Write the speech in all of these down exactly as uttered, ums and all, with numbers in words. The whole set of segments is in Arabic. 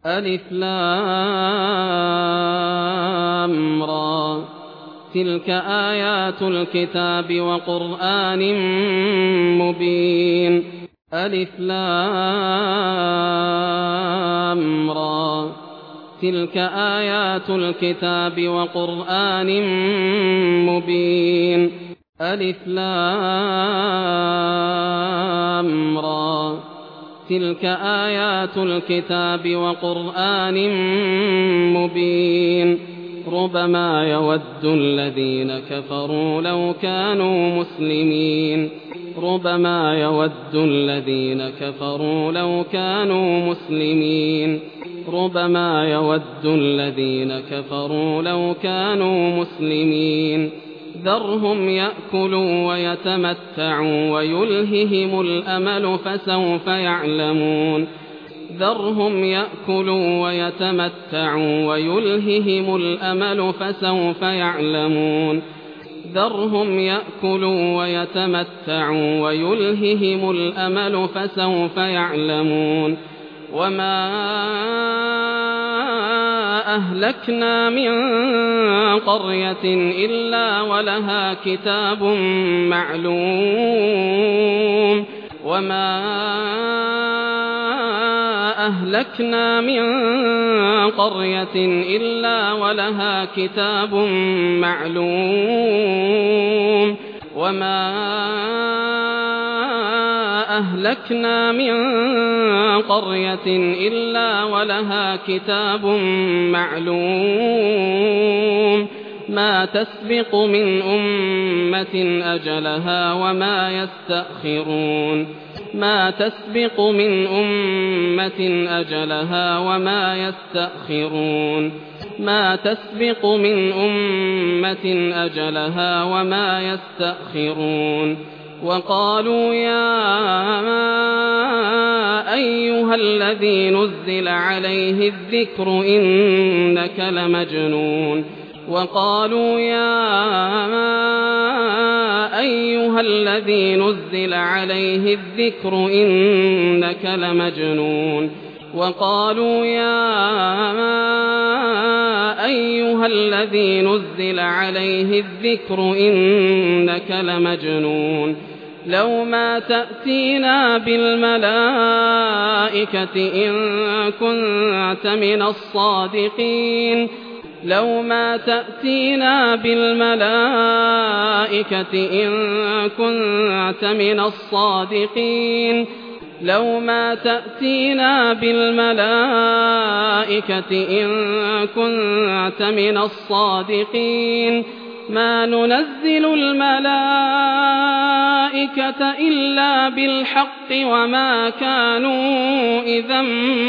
ألف لام را تلك آيات الكتاب وقرآن مبين ألف لام را تلك آيات الكتاب وقرآن مبين ألف لام را تلك آيات الكتاب وقرآن مبين ربما يود الذين كفروا لو كانوا مسلمين ربما يود الذين كفروا لو كانوا مسلمين ربما يود الذين كفروا لو كانوا مسلمين ذرهم يأكلوا ويتمتعوا ويلههم الأمل فسوف يعلمون ذرهم يأكلوا ويتمتعوا ويلههم الأمل فسوف يعلمون ذرهم يأكلوا ويتمتعوا ويلههم الأمل فسوف يعلمون وما أهلكنا من قرية إلا ولها كتاب معلوم وما أهلكنا من قرية إلا ولها كتاب معلوم وما أهلكنا من قرية إلا ولها كتاب معلوم ما تسبق من أمة أجلها وما يستأخرون ما تسبق من أمة أجلها وما يستأخرون ما تسبق من أمة أجلها وما يستأخرون وقالوا يا أيها الذي نزل عليه الذكر إنك لمجنون وقالوا يا أيها الذي نزل عليه الذكر إنك لمجنون وقالوا يا أيها الذي نزل عليه الذكر إنك لمجنون لو ما تأتينا بالملائكة إن كنت من الصادقين لو ما تأتينا بالملائكة إن كنت من الصادقين لو ما تأتينا بالملائكة إن كنت من الصادقين ما ننزل الملائكة إلا بالحق وما كانوا إذا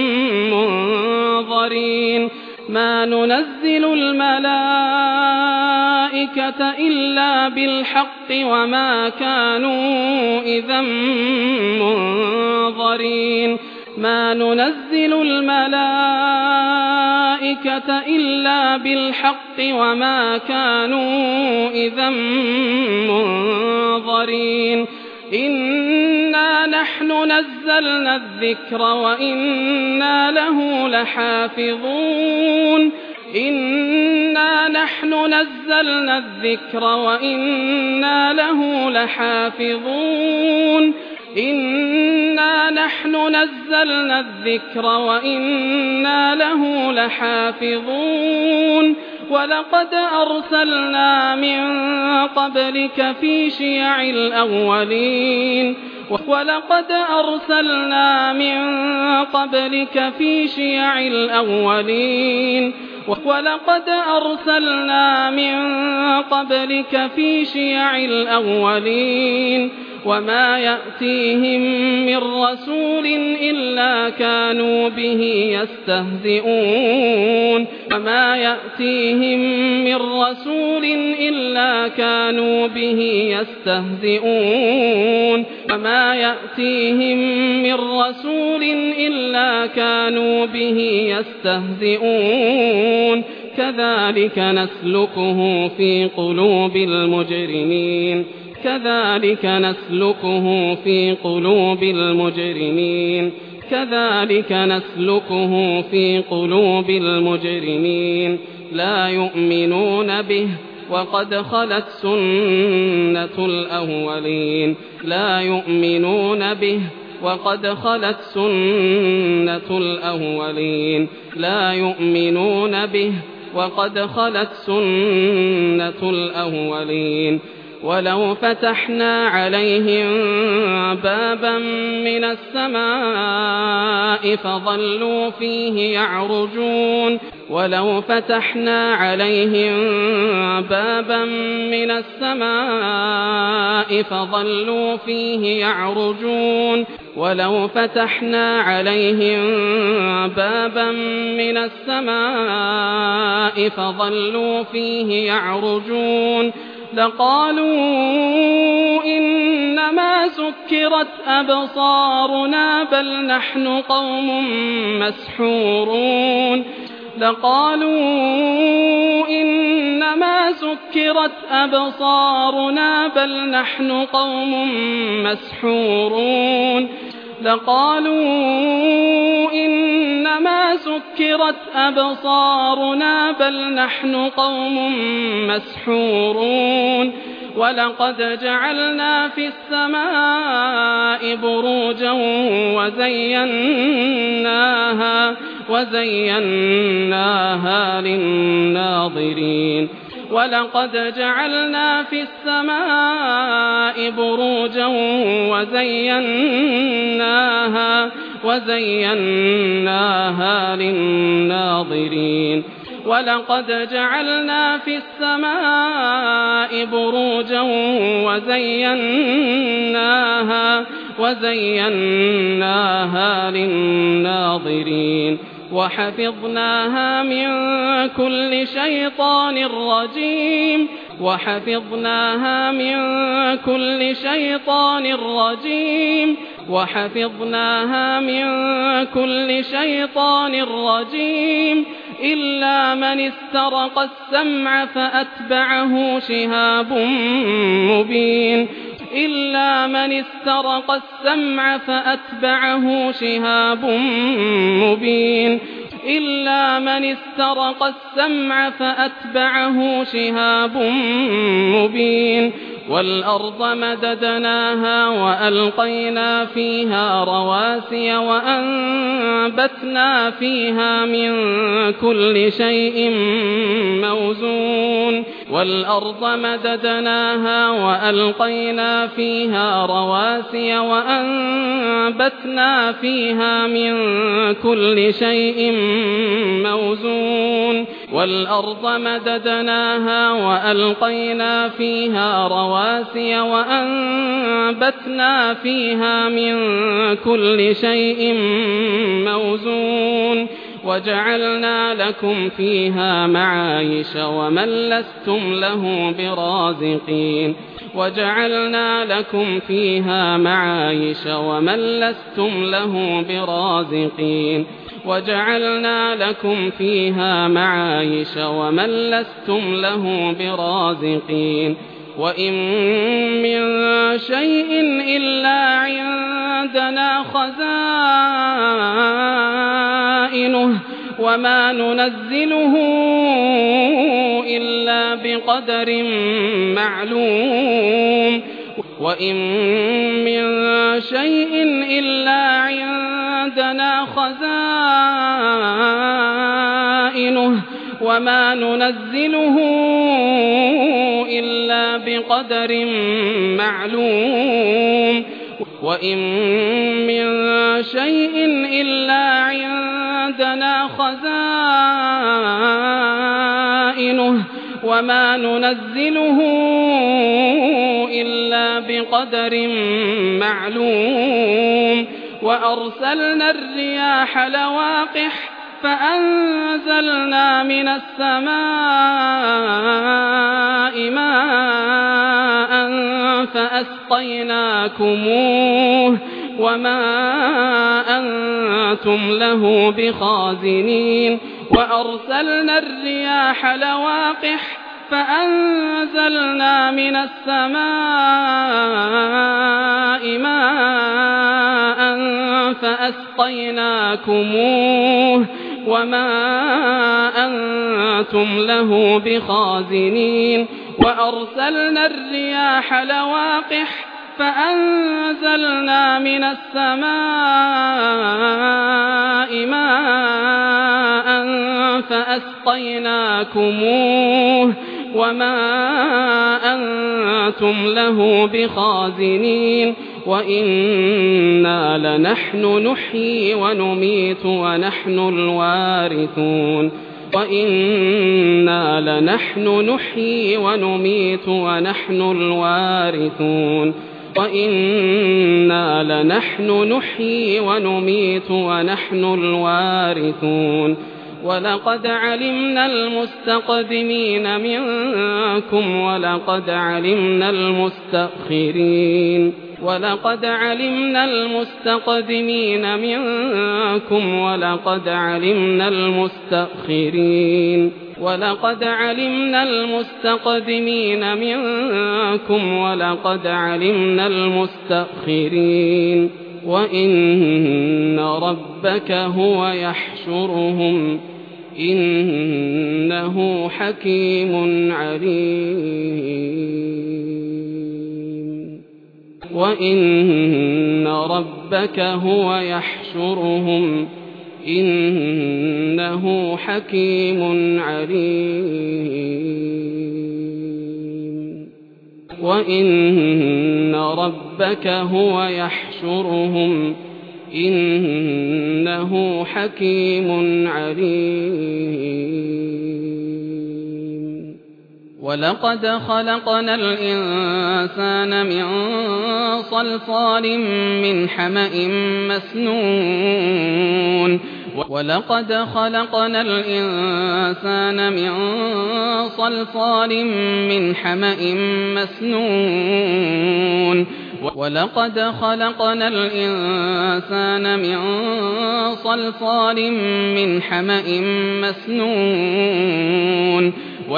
منظرين ما ننزل الملائكة إلا بالحق وما كانوا إذا منظرين ما ننزل الملائكة إلا بالحق وما كانوا إذا منظرين إنا نحن نزلنا الذكر وإنا له لحافظون إنا نحن نزلنا الذكر وإنا له لحافظون إنا نحن نزلنا الذكر وإنا له لحافظون ولقد أرسلنا من قبلك في شيع الأولين ولقد أرسلنا من قبلك في شيع الأولين ولقد أرسلنا من قبلك في شيع الأولين وما يأتيهم من رسول إلا كانوا به يستهزئون وما يأتيهم من رسول إلا كانوا به يستهزئون وما يأتيهم من رسول إلا كانوا به يستهزئون كذلك نسلكه في قلوب المجرمين كذلك نسلكه في قلوب المجرمين كذلك نسلكه في قلوب المجرمين لا يؤمنون به وقد خلت سنة الأولين لا يؤمنون به وقد خلت سنة الأولين لا يؤمنون به وقد خلت سنة الأولين ولو فتحنا عليهم بابا من السماء فظلوا فيه يعرجون ولو فتحنا عليهم بابا من السماء فظلوا فيه يعرجون ولو فتحنا عليهم بابا من السماء فظلوا فيه يعرجون لقالوا إنما سكرت أبصارنا بل نحن قوم مسحورون لقالوا إنما سكرت أبصارنا بل نحن قوم مسحورون لقالوا إنما سكرت أبصارنا بل نحن قوم مسحورون ولقد جعلنا في السماء بروجا وزيناها وزيناها للناظرين ولقد جعلنا في السماء بروجا وزيناها وزيناها للناظرين ولقد جعلنا في السماء بروجا وزيناها وزيناها للناظرين وحفظناها من كل شيطان رجيم وحفظناها من كل شيطان رجيم وحفظناها من كل شيطان رجيم إلا من استرق السمع فأتبعه شهاب مبين إلا من استرق السمع فأتبعه شهاب مبين إلا من استرق السمع فأتبعه شهاب مبين والأرض مددناها وألقينا فيها رواسي وأنبتنا فيها من كل شيء موزون والأرض مددناها وألقينا فيها رواسي وأنبتنا فيها من كل شيء موزون والأرض مددناها وألقينا فيها رواسي وأنبتنا فيها من كل شيء موزون وجعلنا لكم فيها معايش ومن لستم له برازقين وجعلنا لكم فيها معايش ومن لستم له برازقين وجعلنا لكم فيها معايش ومن لستم له برازقين وإن من شيء إلا عندنا خزائنه وما ننزله إلا بقدر معلوم وإن من شيء إلا عندنا خزائنه وما ننزله إلا بقدر معلوم وإن من شيء إلا عندنا خزائنه وما ننزله إلا بقدر معلوم وأرسلنا الرياح لواقح فأنزلنا من السماء ماء فأسقيناكموه وما أنتم له بخازنين وأرسلنا الرياح لواقح فأنزلنا من السماء ماء فأسقيناكموه فأسقيناكموه وما أنتم له بخازنين وأرسلنا الرياح لواقح فأنزلنا من السماء ماء فأسقيناكموه وما أنتم له بخازنين وإنا لنحن نحيي ونميت ونحن الوارثون وإنا لنحن نحيي ونميت ونحن الوارثون وإنا لنحن نحيي ونميت ونحن الوارثون ولقد علمنا المستقدمين منكم ولقد علمنا المستأخرين ولقد علمنا المستقدمين منكم ولقد علمنا المستأخرين ولقد علمنا المستقدمين منكم ولقد علمنا المستأخرين وإن ربك هو يحشرهم إنه حكيم عليم وإن ربك هو يحشرهم إنه حكيم عليم وإن ربك هو يحشرهم إنه حكيم عليم ولقد خلقنا الإنسان من صلصال من حمأ مسنون ولقد خلقنا الإنسان من صلصال من حمأ مسنون ولقد خلقنا الإنسان من صلصال من حمأ مسنون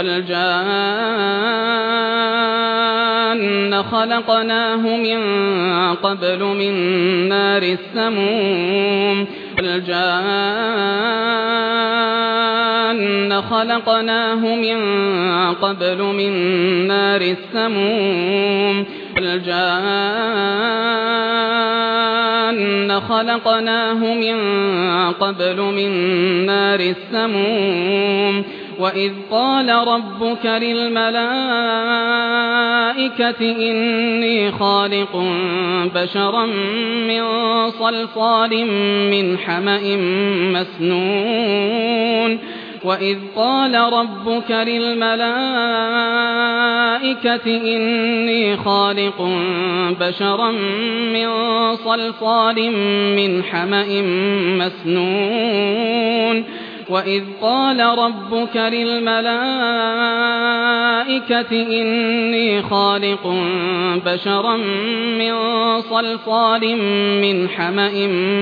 والجان خلقناه من قبل من نار السموم والجان خلقناه من قبل من نار السموم والجان خلقناه من قبل من نار السموم وإذ قال ربك للملائكة إني خالق بشرا من صلصال من حمأ مسنون وإذ قال ربك للملائكة إني خالق بشرا من صلصال من حمأ مسنون وإذ قال ربك للملائكة إني خالق بشرا من صلصال من حمأ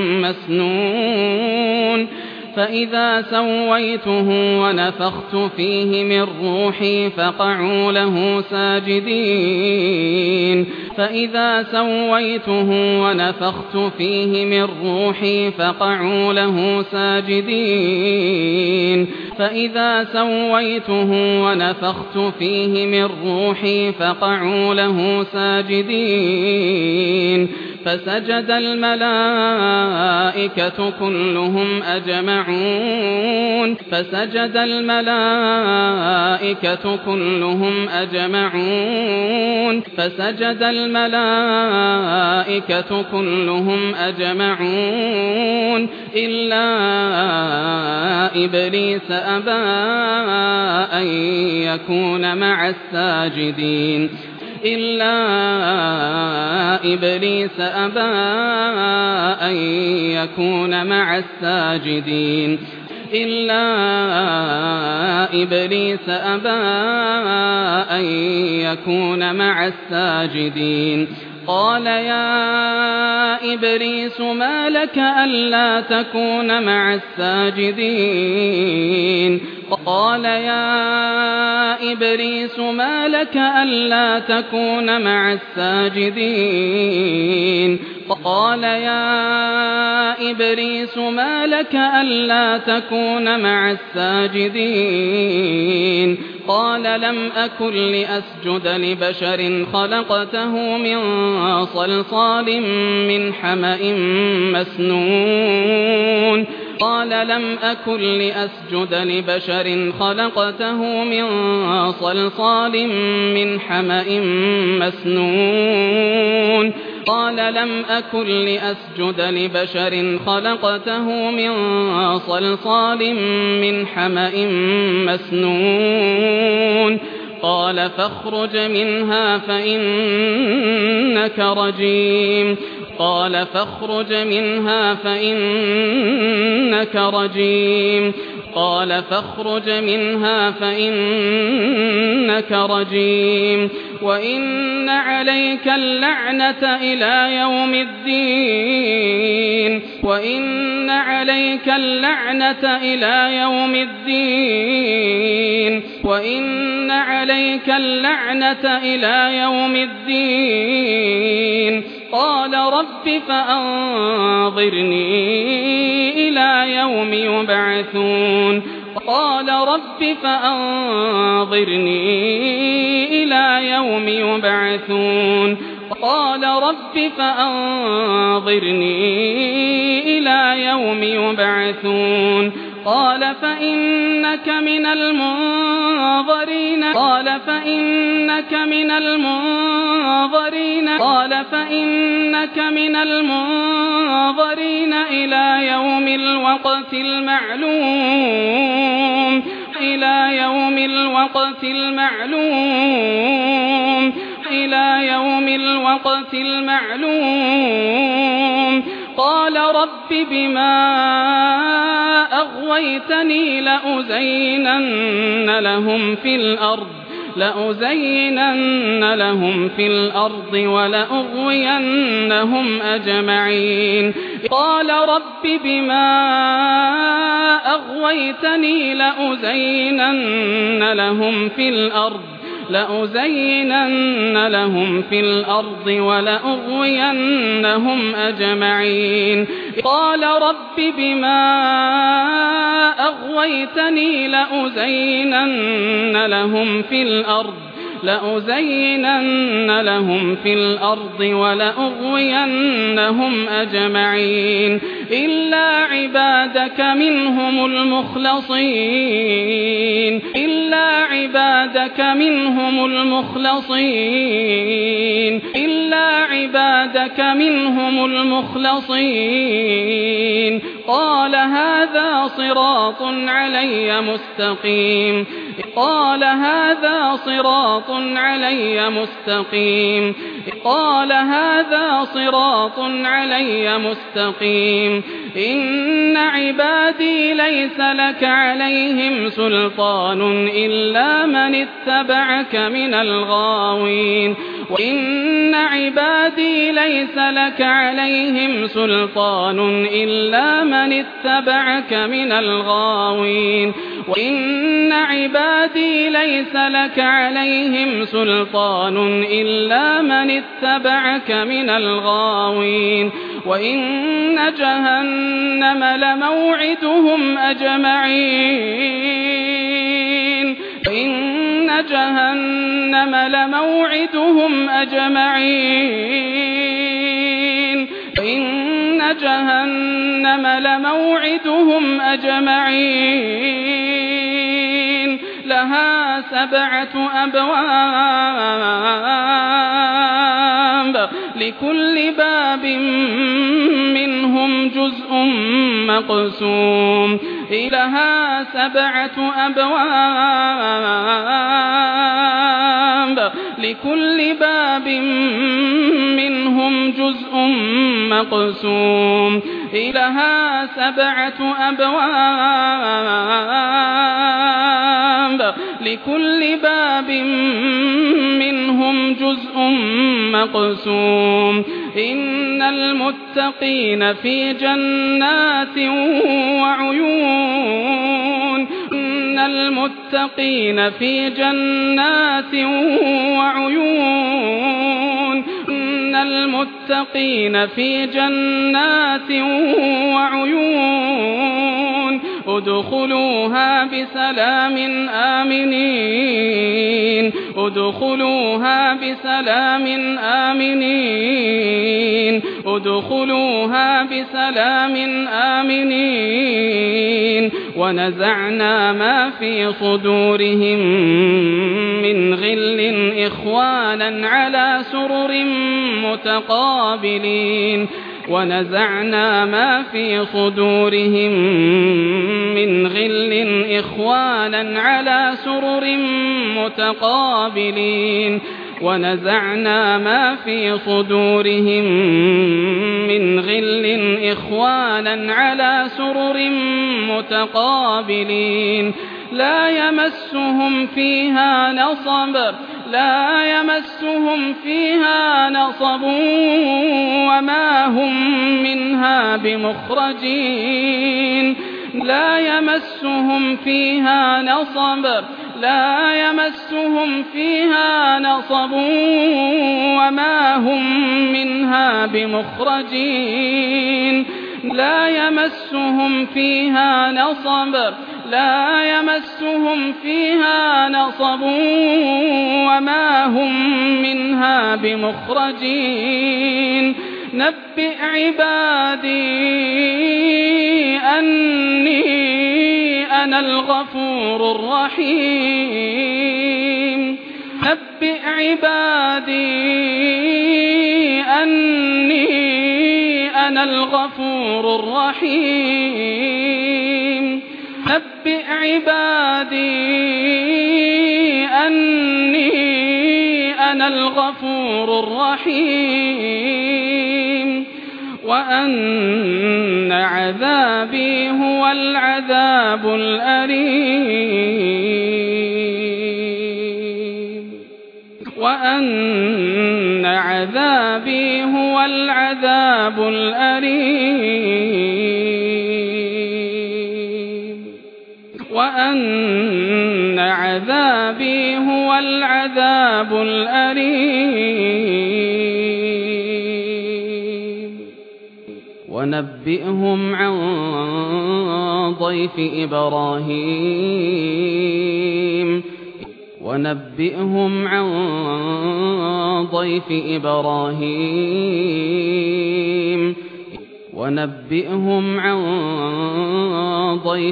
مسنون فإذا سويته ونفخت فيه من روحي فقعوا له ساجدين فإذا سويته ونفخت فيه من روحي فقعوا له ساجدين فإذا سويته ونفخت فيه من روحي فقعوا له ساجدين فسجد الملائكة كلهم أجمعون فسجد الملائكة كلهم أجمعون فسجد الملائكة كلهم أجمعون إلا إبليس أبى أن يكون مع الساجدين إلا إبليس أبى أن يكون مع الساجدين إلا إبليس أبى أن يكون مع الساجدين قال يا إبليس ما لك ألا تكون مع الساجدين قال يا إبليس ما لك ألا تكون مع الساجدين قال يا إبليس ما لك ألا تكون مع الساجدين قال لم أكن لأسجد لبشر خلقته من صلصال من حمأ مسنون قال لم أكن لأسجد لبشر خلقته من صلصال من حمأ مسنون قال لم أكن لأسجد لبشر خلقته من صلصال من حمأ مسنون قال فاخرج منها فإنك رجيم قال فاخرج منها فإنك رجيم قال فاخرج منها فإنك رجيم وإن عليك اللعنة إلى يوم الدين وإن عليك اللعنة إلى يوم الدين وإن عليك اللعنة إلى يوم الدين قال رب فأنظرني إلى يوم يبعثون قال رب فأنظرني إلى يوم يبعثون قال رب فأنظرني إلى يوم يبعثون قال فإنك من المنظرين قال فإنك من المنظرين قال فإنك من المنظرين إلى يوم الوقت المعلوم إلى يوم الوقت المعلوم إلى يوم الوقت المعلوم قال رب بما أغويتني لأزينن لهم في الأرض لأزينن لهم في الأرض ولأغوينهم أجمعين قال رب بما أغويتني لأزينن لهم في الأرض لأزينن لهم في الأرض ولأغوينهم أجمعين قال رب بما أغويتني لأزينن لهم في الأرض لأزينن لهم في الأرض ولأغوينهم أجمعين إلا عبادك منهم المخلصين إلا عبادك منهم المخلصين إلا عبادك منهم المخلصين قال هذا صراط علي مستقيم قال هذا صراط علي مستقيم قال هذا صراط علي مستقيم إن عبادي ليس لك عليهم سلطان إلا من اتبعك من الغاوين وإن عبادي ليس لك عليهم سلطان إلا من اتبعك من الغاوين وإن عبادي ليس لك عليهم سلطان إلا من اتبعك من الغاوين وإن جهنم لموعدهم أجمعين وإن جهنم لموعدهم أجمعين وإن جهنم لموعدهم أجمعين لها سبعة أبواب لكل باب منهم جزء مقسوم لها سبعة أبواب لكل باب منهم جزء مقسوم لها سبعة أبواب لكل باب منهم جزء مقسوم إن المتقين في جنات وعيون إن المتقين في جنات وعيون إن المتقين في جنات وعيون ادخلوها بسلام آمنين ادخلوها بسلام آمنين ادخلوها بسلام آمنين ونزعنا ما في صدورهم من غل إخوانا على سرر متقابلين ونزعنا ما في صدورهم من غل إخوانا على سرر متقابلين ونزعنا ما في صدورهم من غل إخوانا على سرر متقابلين لا يمسهم فيها نصب لا يمسهم فيها نصب وما هم منها بمخرجين لا يمسهم فيها نصب لا يمسهم فيها نصب وما هم منها بمخرجين لا يمسهم فيها نصب لا يمسهم فيها نصب وما هم منها بمخرجين نبئ عبادي أني أنا الغفور الرحيم نبئ عبادي أني أنا الغفور الرحيم نبئ عبادي أني أنا الغفور الرحيم وأن عذابي هو العذاب الأليم وأن عذابي هو العذاب الأليم وأن عذابي هو العذاب الأليم ونبئهم عن ضيف إبراهيم ونبئهم عن ضيف إبراهيم ونبئهم عن ضيف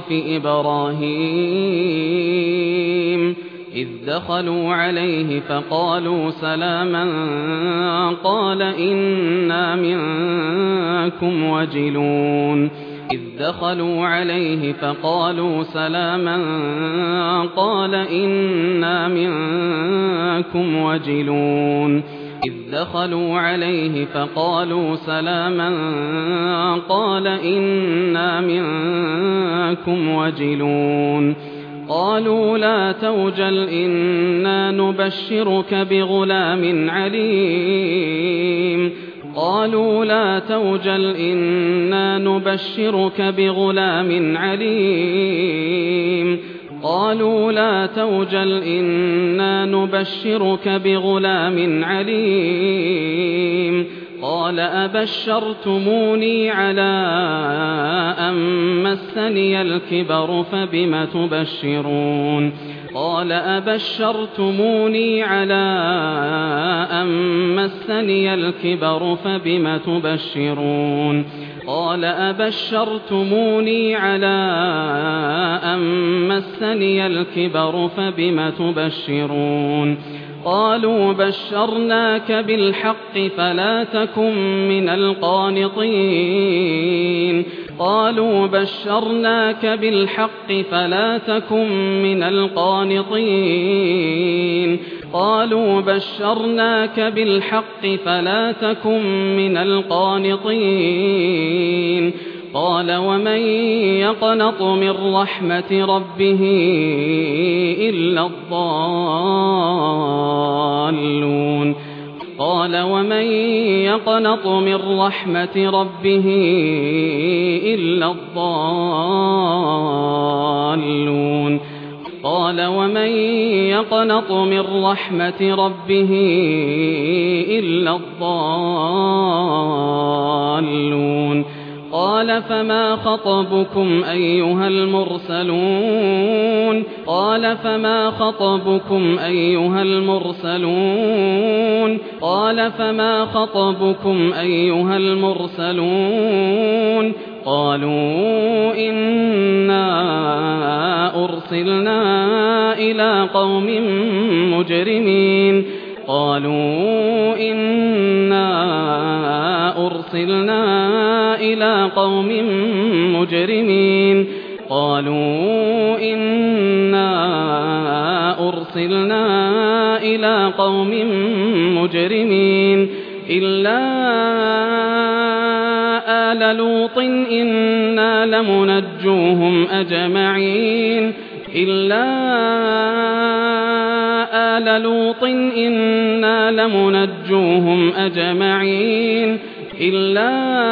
إبراهيم إذ دخلوا عليه فقالوا سلاما قال إنا منكم وجلون إذ دخلوا عليه فقالوا سلاما قال إنا منكم وجلون إذ دخلوا عليه فقالوا سلاما قال إنا منكم وجلون قالوا لا توجل إنا نبشرك بغلام عليم قالوا لا توجل إنا نبشرك بغلام عليم قالوا لا توجل إنا نبشرك بغلام عليم قال أبشرتموني على أن مسني الكبر فبم تبشرون قال أبشرتموني على أن مسني الكبر فبم تبشرون قال أبشرتموني على أن مسني الكبر فبم تبشرون قالوا بشرناك بالحق فلا تكن من القانطين قالوا بشرناك بالحق فلا تكن من القانطين قالوا بشرناك بالحق فلا تكن من القانطين قال ومن يقنط من رحمة ربه إلا الضالون قال ومن يقنط من رحمة ربه إلا الضالون قال قال ومن يقنط من رحمة ربه إلا الضالون قال فما خطبكم أيها المرسلون قال فما خطبكم أيها المرسلون قال فما خطبكم أيها المرسلون قالوا إنا أرسلنا إلى قوم مجرمين قالوا إنا أرسلنا إلى قوم مجرمين قالوا إنا أرسلنا إلى قوم مجرمين إلا آل لوط إنا لمنجوهم أجمعين إلا آل لوط إنا لمنجوهم أجمعين إلا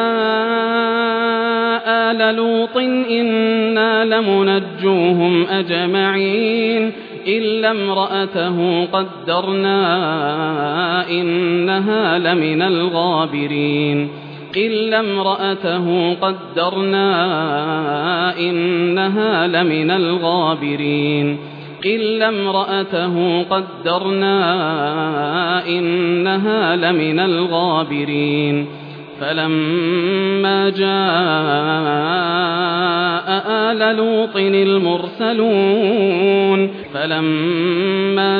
آل لوط إنا لمنجوهم أجمعين إلا امرأته قدرنا إنها لمن الغابرين إلا امرأته قدرنا إنها لمن الغابرين إلا امرأته قدرنا إنها لمن الغابرين فلما جاء آل لوط المرسلون فلما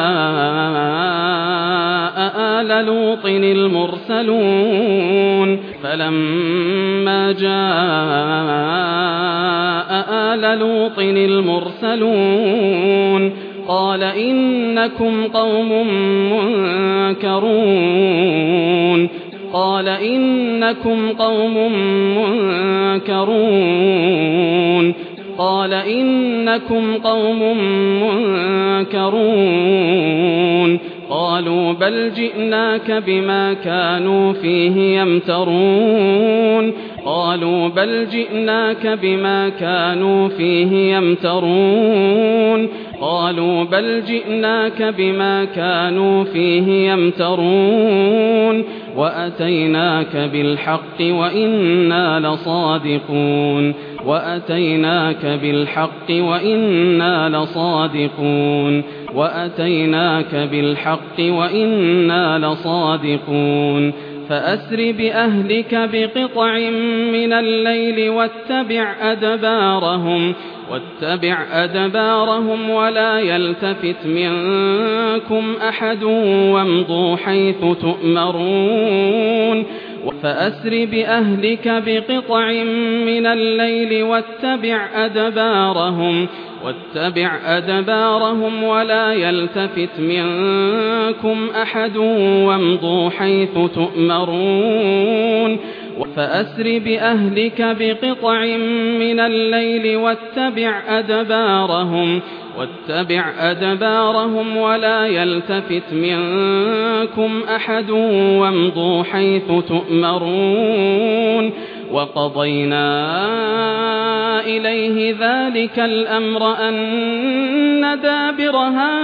جاء آل لوط المرسلون فلما جاء آل لوط المرسلون قال إنكم قوم منكرون قال إنكم قوم منكرون قال إنكم قوم منكرون قالوا بل جئناك بما كانوا فيه يمترون قالوا بل جئناك بما كانوا فيه يمترون قالوا بل جئناك بما كانوا فيه يمترون وأتيناك بالحق وإنا لصادقون وأتيناك بالحق وإنا لصادقون وأتيناك بالحق وإنا لصادقون فأسر بأهلك بقطع من الليل واتبع أدبارهم واتبع أدبارهم ولا يلتفت منكم أحد وامضوا حيث تؤمرون فأسر بأهلك بقطع من الليل واتبع أدبارهم واتبع أدبارهم ولا يلتفت منكم أحد وامضوا حيث تؤمرون فأسر بأهلك بقطع من الليل واتبع أدبارهم واتبع أدبارهم ولا يلتفت منكم أحد وامضوا حيث تؤمرون وقضينا إليه ذلك الأمر أن دابر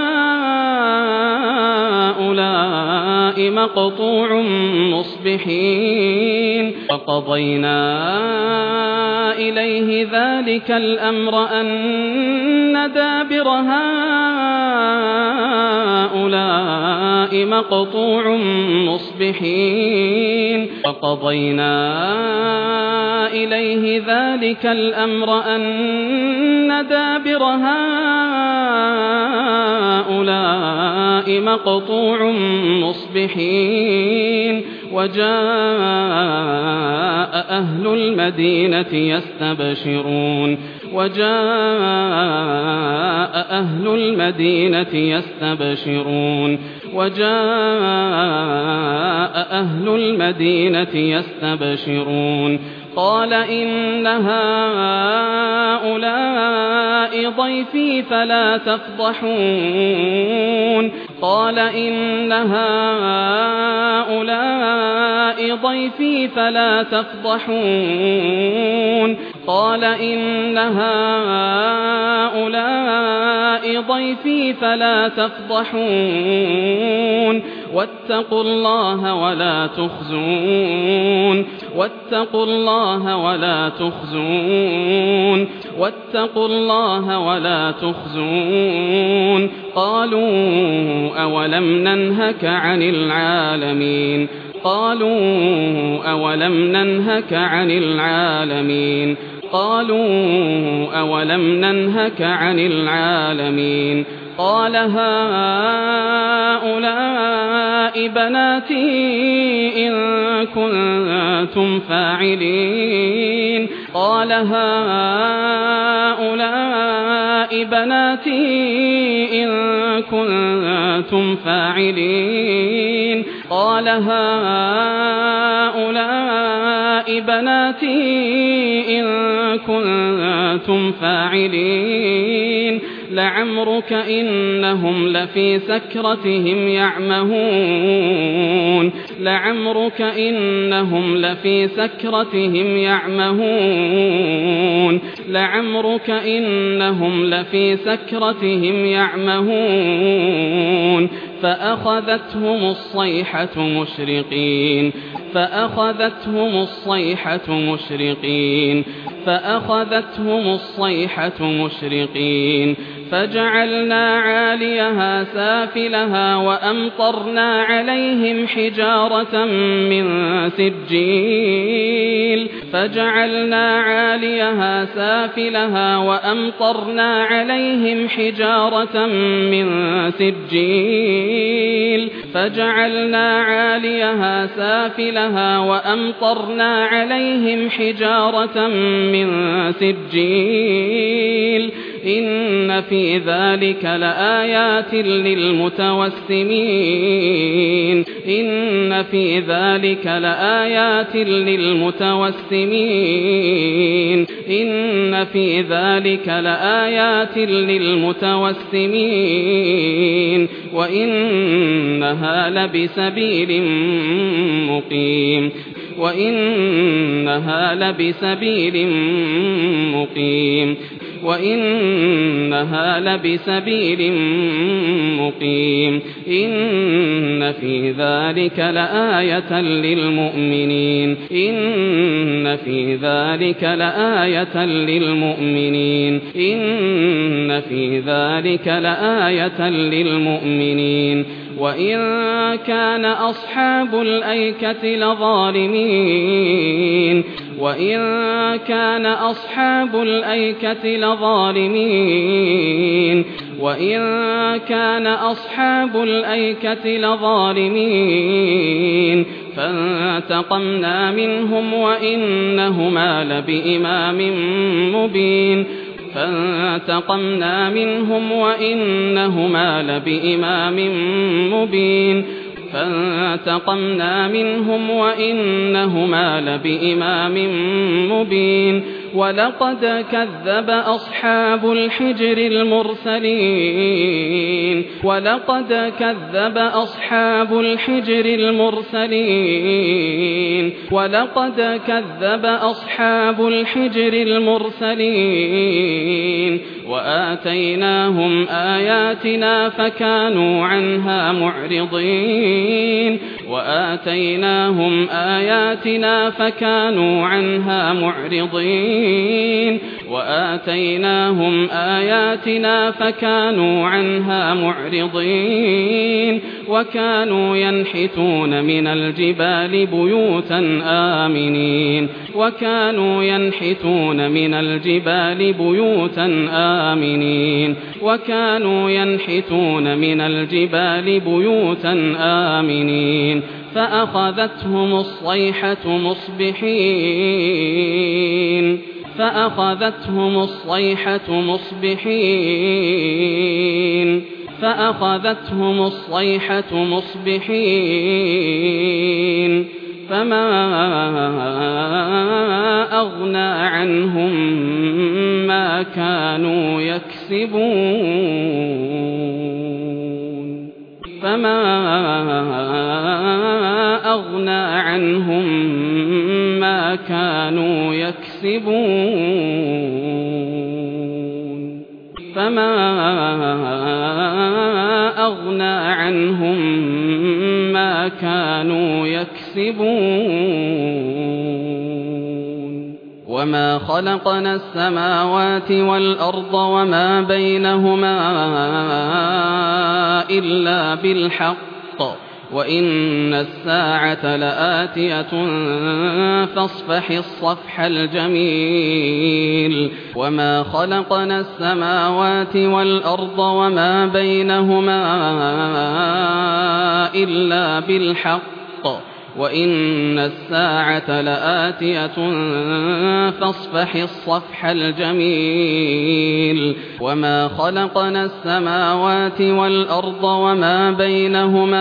هؤلاء مقطوع مصبحين وقضينا إليه ذلك الأمر أن دابر هؤلاء مقطوع مصبحين وقضينا إليه ذلك الأمر أن دابر هؤلاء مقطوع مصبحين وجاء أهل المدينة يستبشرون وجاء أهل المدينة يستبشرون وجاء أهل المدينة يستبشرون قال إن هؤلاء ضيفي فلا تفضحون قال إن هؤلاء ضيفي فلا تفضحون قال إن هؤلاء ضيفي فلا تفضحون واتقوا الله ولا تخزون واتقوا الله ولا تخزون واتقوا الله ولا تخزون قالوا أولم ننهك عن العالمين قالوا أولم ننهك عن العالمين قالوا أولم ننهك عن العالمين قال هؤلاء بناتي إن كنتم فاعلين قال هؤلاء بناتي إن كنتم فاعلين قال هؤلاء بناتي إن كنتم فاعلين لعمرك إنهم لفي سكرتهم يعمهون لعمرك إنهم لفي سكرتهم يعمهون لعمرك إنهم لفي سكرتهم يعمهون فأخذتهم الصيحة مشرقين فأخذتهم الصيحة مشرقين فأخذتهم الصيحة مشرقين فجعلنا عاليها سافلها وأمطرنا عليهم حجارة من سجيل فجعلنا عاليها سافلها وأمطرنا عليهم حجارة من سجيل فجعلنا عاليها سافلها وأمطرنا عليهم حجارة من سجيل إن في ذلك لآيات للمتوسمين إن في ذلك لآيات للمتوسمين إن في ذلك لآيات للمتوسمين وإنها لبسبيل مقيم وإنها لبسبيل مقيم وإنها لبسبيل مقيم إن في ذلك لآية للمؤمنين إن في ذلك لآية للمؤمنين إن في ذلك لآية للمؤمنين وإن كان أصحاب الأيكة لظالمين وإن كان أصحاب الأيكة لظالمين وإن كان أصحاب الأيكة لظالمين فانتقمنا منهم وإنهما لبإمام مبين فانتقمنا منهم وإنهما لبإمام مبين فانتقمنا منهم وإنهما لبإمام مبين ولقد كذب أصحاب الحجر المرسلين ولقد كذب أصحاب الحجر المرسلين ولقد كذب أصحاب الحجر المرسلين وآتيناهم آياتنا فكانوا عنها معرضين وآتيناهم آياتنا فكانوا عنها معرضين وآتيناهم آياتنا فكانوا عنها معرضين وكانوا ينحتون من الجبال بيوتا آمنين وكانوا ينحتون من الجبال بيوتا آمنين وكانوا ينحتون من الجبال بيوتا آمنين فأخذتهم الصيحة مصبحين فأخذتهم الصيحة مصبحين فأخذتهم الصيحة مصبحين فما أغنى عنهم ما كانوا يكسبون فما أغنى عنهم ما كانوا يكسبون فما أغنى عنهم ما كانوا يكسبون وما خلقنا السماوات والأرض وما بينهما إلا بالحق وإن الساعة لآتية فاصفح الصفح الجميل وما خلقنا السماوات والأرض وما بينهما إلا بالحق وإن الساعة لآتية فاصفح الصفح الجميل وما خلقنا السماوات والأرض وما بينهما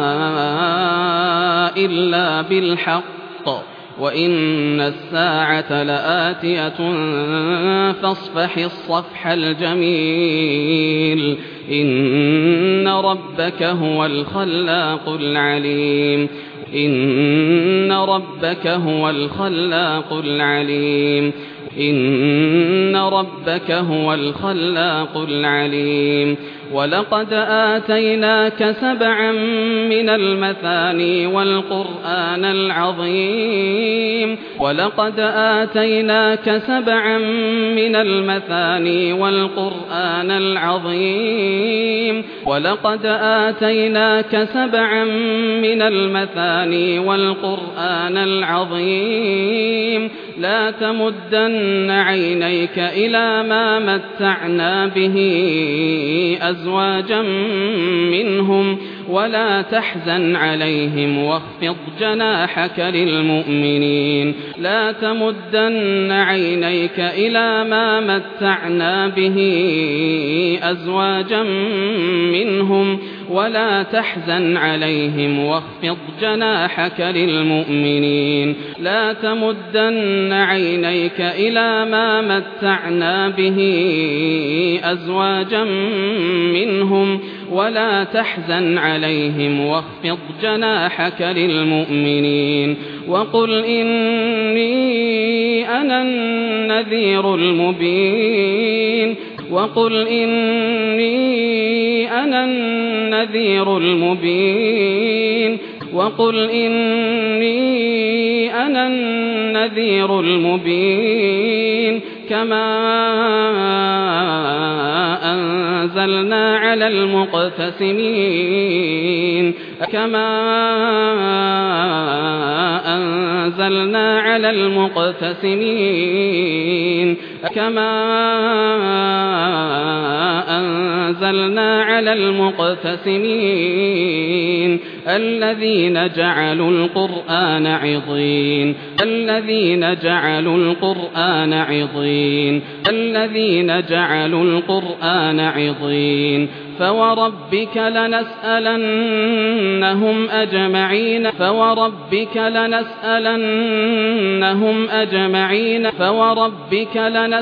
إلا بالحق وإن الساعة لآتية فاصفح الصفح الجميل إن ربك هو الخلاق العليم إن ربك هو الخلاق العليم إن ربك هو الخلاق العليم ولقد آتيناك سبعا من المثاني والقرآن العظيم ولقد آتيناك سبعا من المثاني والقرآن العظيم ولقد آتيناك سبعا من المثاني والقرآن العظيم لا تمدن عينيك إلى ما متعنا به أزواجا منهم ولا تحزن عليهم واخفض جناحك للمؤمنين لا تمدن عينيك إلى ما متعنا به أزواجا منهم ولا تحزن عليهم واخفض جناحك للمؤمنين لا تمدن عينيك إلى ما متعنا به أزواجا منهم ولا تحزن عليهم واخفض جناحك للمؤمنين وقل إني أنا النذير المبين وقل إني أنا النذير المبين وقل إني أنا النذير المبين كما أنزلنا على المقتسمين كما أنزلنا على المقتسمين كما أنزلنا على المقتسمين الذين جعلوا القرآن عضين الذين جعلوا القرآن عضين الذين جعلوا القرآن عضين فوربك لنسألنهم أجمعين فوربك لنسألنهم أجمعين فوربك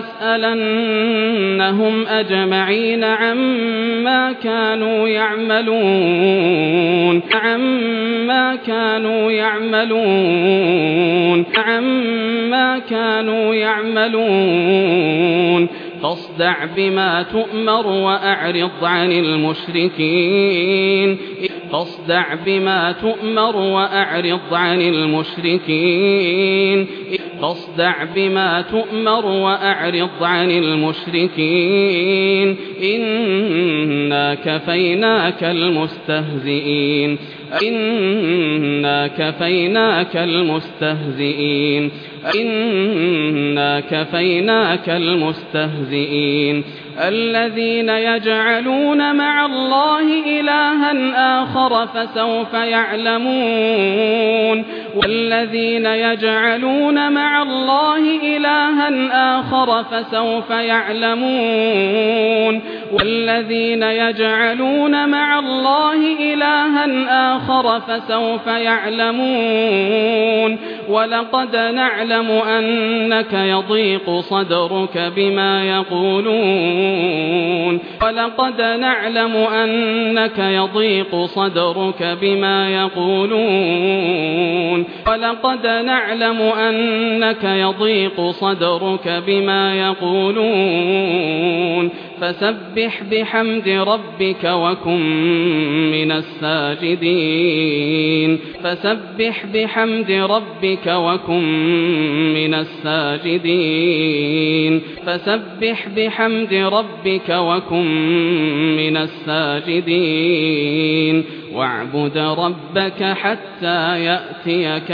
لنسألنهم أجمعين عما كانوا يعملون عما كانوا يعملون عما كانوا يعملون فاصدع بما تؤمر وأعرض عن المشركين فاصدع بما تؤمر وأعرض عن المشركين فاصدع بما تؤمر وأعرض عن المشركين إنا كفيناك المستهزئين إنا كفيناك المستهزئين إنا كفيناك المستهزئين الذين يجعلون مع الله إلها آخر فسوف يعلمون والذين يجعلون مع الله إلها آخر فسوف يعلمون والذين يجعلون مع الله إلها آخر فسوف يعلمون ولقد نعلم أنك يضيق صدرك بما يقولون ولقد نعلم أنك يضيق صدرك بما يقولون ولقد نعلم أنك يضيق صدرك بما يقولون فسبح بحمد ربك وكن من الساجدين فسبح بحمد ربك وكن من الساجدين فسبح بحمد ربك وكن من الساجدين واعبد ربك حتى يأتيك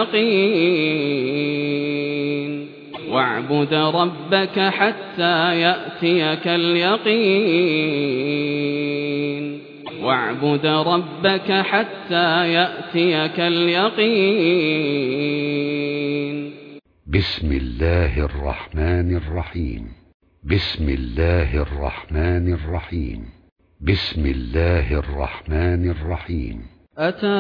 اليقين واعبد ربك حتى يأتيك اليقين واعبد ربك حتى يأتيك اليقين. بسم الله الرحمن الرحيم. بسم الله الرحمن الرحيم. بسم الله الرحمن الرحيم. أتى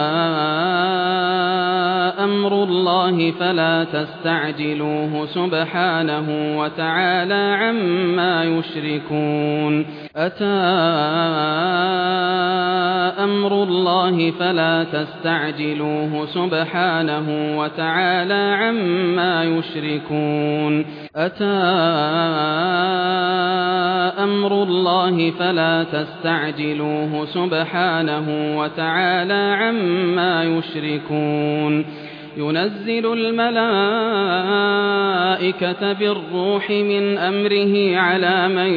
أمر الله فلا تستعجلوه سبحانه وتعالى عما يشركون. أتى أمر الله فلا تستعجلوه سبحانه وتعالى عما يشركون. أتى أمر الله فلا تستعجلوه سبحانه وتعالى عما يشركون. ينزل الملائكة بالروح من أمره على من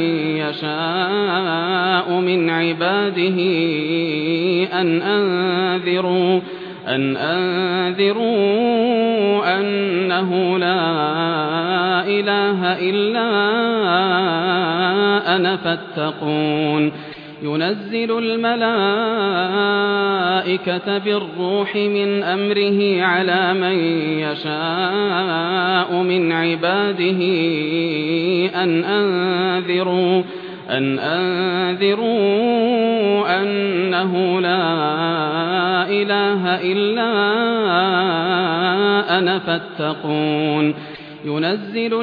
يشاء من عباده أن أنذروا أن أنذروا أنه لا إله إلا أنا فاتقون. ينزل الملائكة بالروح من أمره على من يشاء من عباده أن أنذروا أن أنذروا أنه لا إله إلا أنا فاتقون. ينزل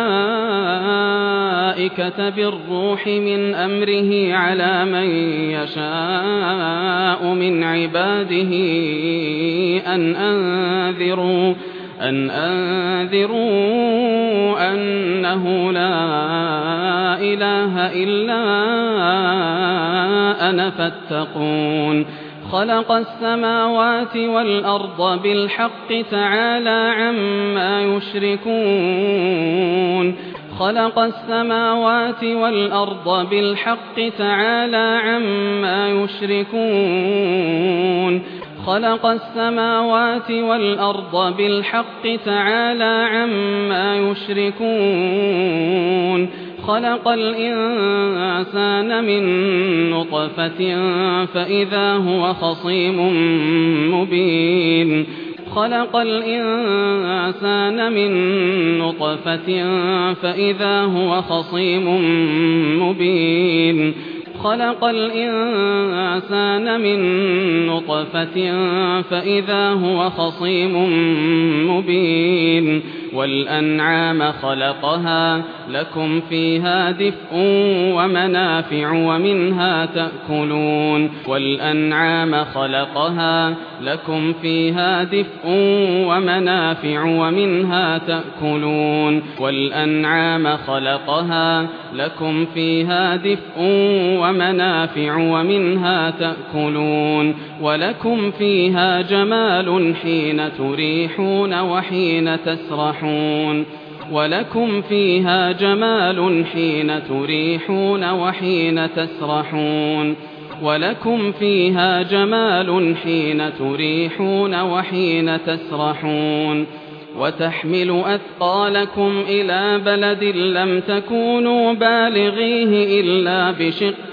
الملائكة بالروح من أمره على من يشاء من عباده أن أنذروا أن أنذروا أنه لا إله إلا أنا فاتقون. خلق السماوات والأرض بالحق تعالى عما يشركون. خلق السماوات والأرض بالحق تعالى عما يشركون. خلق السماوات والأرض بالحق تعالى عما يشركون. خلق الإنسان من نطفة فإذا هو خصيم مبين. خلق الإنسان من نطفة فإذا هو خصيم مبين. خلق الإنسان من نطفة فإذا هو خصيم مبين. والأنعام خلقها لكم فيها دفء ومنافع ومنها تأكلون. والأنعام خلقها لكم فيها دفء ومنافع ومنها تأكلون. والأنعام خلقها لكم فيها دفء ومنافع ومنها تأكلون. ولكم فيها جمال حين تريحون وحين تسرحون. ولكم فيها جمال حين تريحون وحين تسرحون. ولكم فيها جمال حين تريحون وحين تسرحون. وتحمل أثقالكم إلى بلد لم تكونوا بالغيه إلا بشق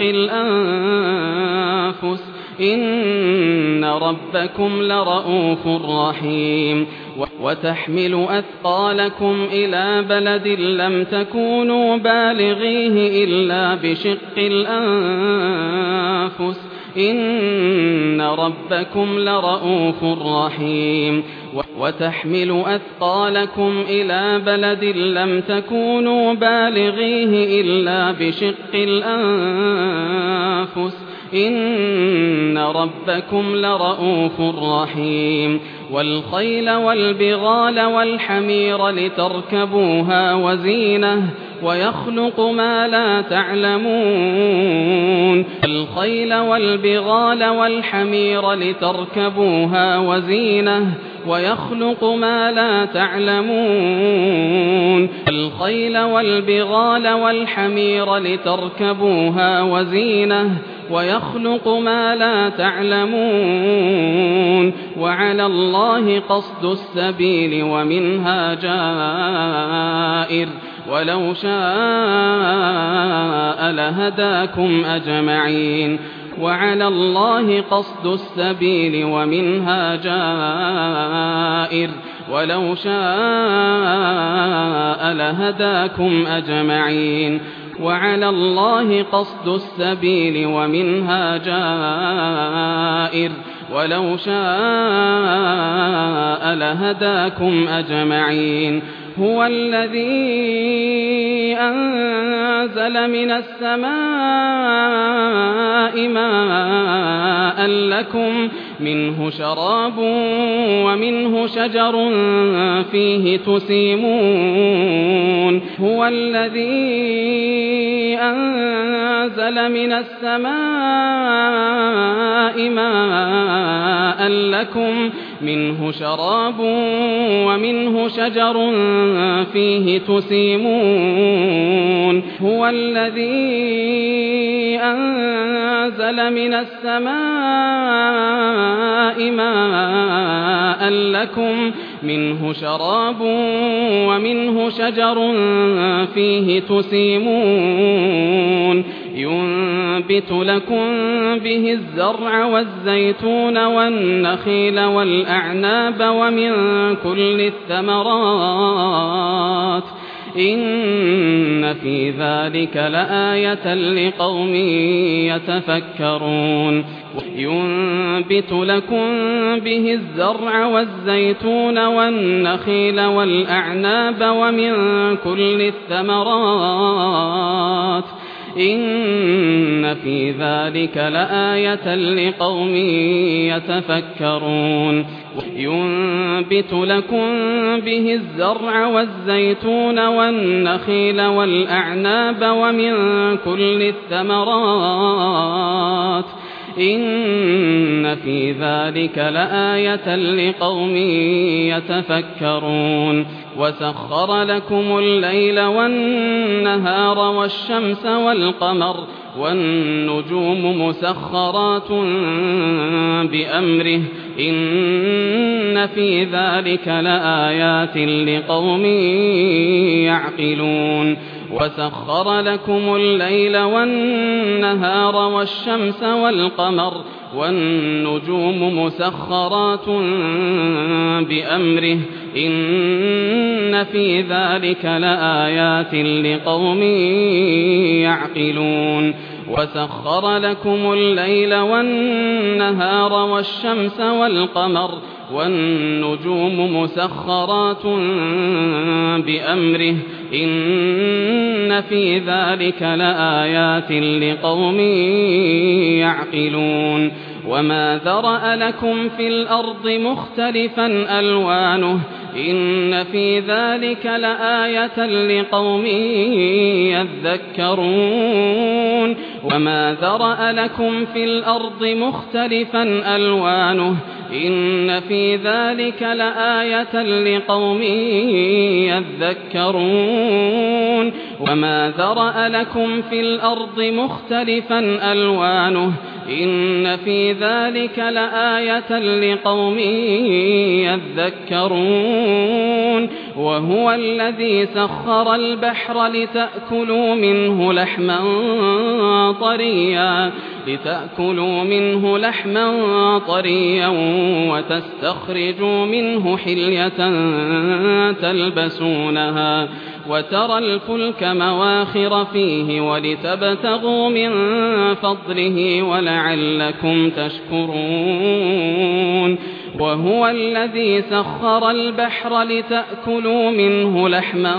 الأنفس إن ربكم لرؤوف رحيم. وتحمل أثقالكم إلى بلد لم تكونوا بالغيه إلا بشق الأنفس إن ربكم لرؤوف رحيم. وتحمل أثقالكم إلى بلد لم تكونوا بالغيه إلا بشق الأنفس إن ربكم لرؤوف رحيم. والخيل والبغال والحمير لتركبوها وزينة ويخلق ما لا تعلمون الخيل والبغال والحمير لتركبوها وزينة ويخلق ما لا تعلمون الخيل والبغال والحمير لتركبوها وزينة ويخلق ما لا تعلمون وعلى الله قصد السبيل ومنها جائر ولو شاء لهداكم أجمعين وعلى الله قصد السبيل ومنها جائر ولو شاء لهداكم أجمعين وعلى الله قصد السبيل ومنها جائر ولو شاء لهداكم أجمعين هو الذي أنزل من السماء ماء لكم منه شراب ومنه شجر فيه تسيمون هو الذي أنزل من السماء ماء لكم منه شراب ومنه شجر فيه تسيمون هو الذي أنزل من السماء ماء لكم منه شراب ومنه شجر فيه تسيمون ينبت لكم به الزرع والزيتون والنخيل والأعناب ومن كل الثمرات إن في ذلك لآية لقوم يتفكرون ينبت لكم به الزرع والزيتون والنخيل والأعناب ومن كل الثمرات إن في ذلك لآية لقوم يتفكرون ينبت لكم به الزرع والزيتون والنخيل والأعناب ومن كل الثمرات إن في ذلك لآية لقوم يتفكرون وسخر لكم الليل والنهار والشمس والقمر والنجوم مسخرات بأمره إن في ذلك لآيات لقوم يعقلون وسخر لكم الليل والنهار والشمس والقمر والنجوم مسخرات بأمره إن في ذلك لآيات لقوم يعقلون وسخر لكم الليل والنهار والشمس والقمر والنجوم مسخرات بأمره إن في ذلك لآيات لقوم يعقلون وما ذرأ لكم في الأرض مختلفا ألوانه إن في ذلك لآية لقوم يذكرون وما ذرأ لكم في الأرض مختلفا ألوانه إن في ذلك لآية لقوم يذكرون وما ذرأ لكم في الأرض مختلفا ألوانه إن في ذلك لآية لقوم يذكرون وهو الذي سخر البحر لتأكلوا منه لحما طريا لتأكلوا منه لحما طريا وتستخرجوا منه حلية تلبسونها وترى الفلك مواخر فيه ولتبتغوا من فضله ولعلكم تشكرون وهو الذي سخر البحر لتأكلوا منه لحما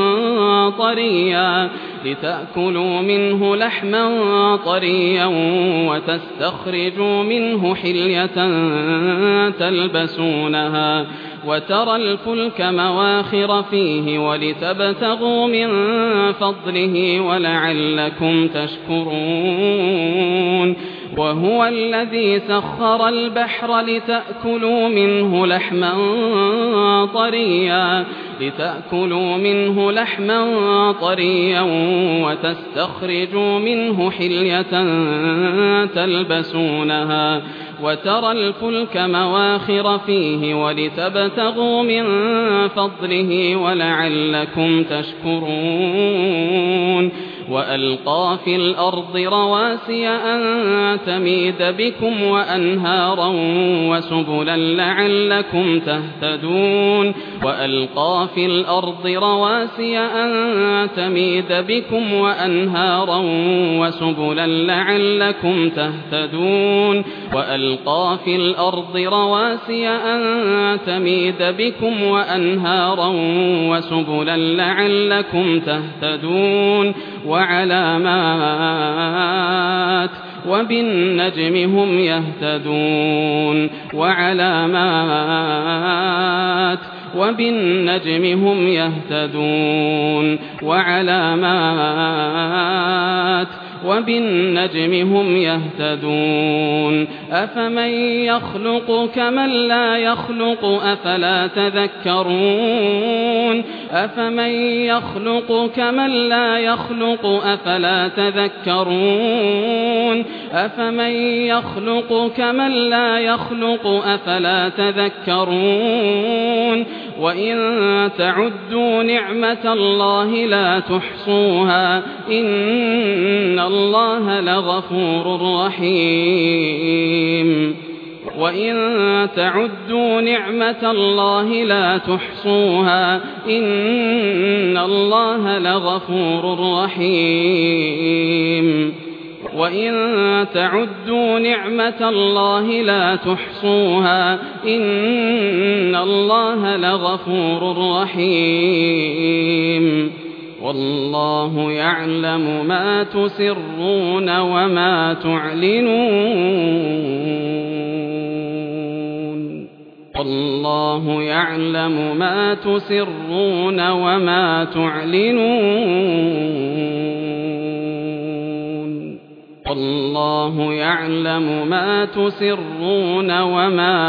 طريا لتأكلوا منه لحما طريا وتستخرجوا منه حلية تلبسونها وترى الفلك مواخر فيه ولتبتغوا من فضله ولعلكم تشكرون وهو الذي سخر البحر لتأكلوا منه لحما طريا لتأكلوا منه لحما طريا وتستخرجوا منه حلية تلبسونها وترى الفلك مواخر فيه ولتبتغوا من فضله ولعلكم تشكرون وألقى في الأرض رواسي أن تميد بكم وأنهارا وسبلا لعلكم تهتدون وألقى في الأرض رواسي أن تميد بكم وأنهارا وسبلا لعلكم تهتدون وألقى في الأرض رواسي أن تميد بكم وأنهارا وسبلا لعلكم تهتدون وعلامات وبالنجم هم يهتدون وعلامات وبالنجم هم يهتدون وعلامات وبالنجم هم يهتدون أفمن يخلق كمن لا يخلق أفلا تذكرون أفمن يخلق كمن لا يخلق أفلا تذكرون أفمن يخلق كمن لا يخلق أفلا تذكرون وإن تعدوا نعمة الله لا تحصوها إن الله لغفور رحيم وإن تعدوا نعمة الله لا تحصوها إن الله لغفور رحيم وإن تعدوا نعمة الله لا تحصوها إن الله لغفور رحيم والله يعلم ما تسرون وما تعلنون والله يعلم ما تسرون وما تعلنون والله يعلم ما تسرون وما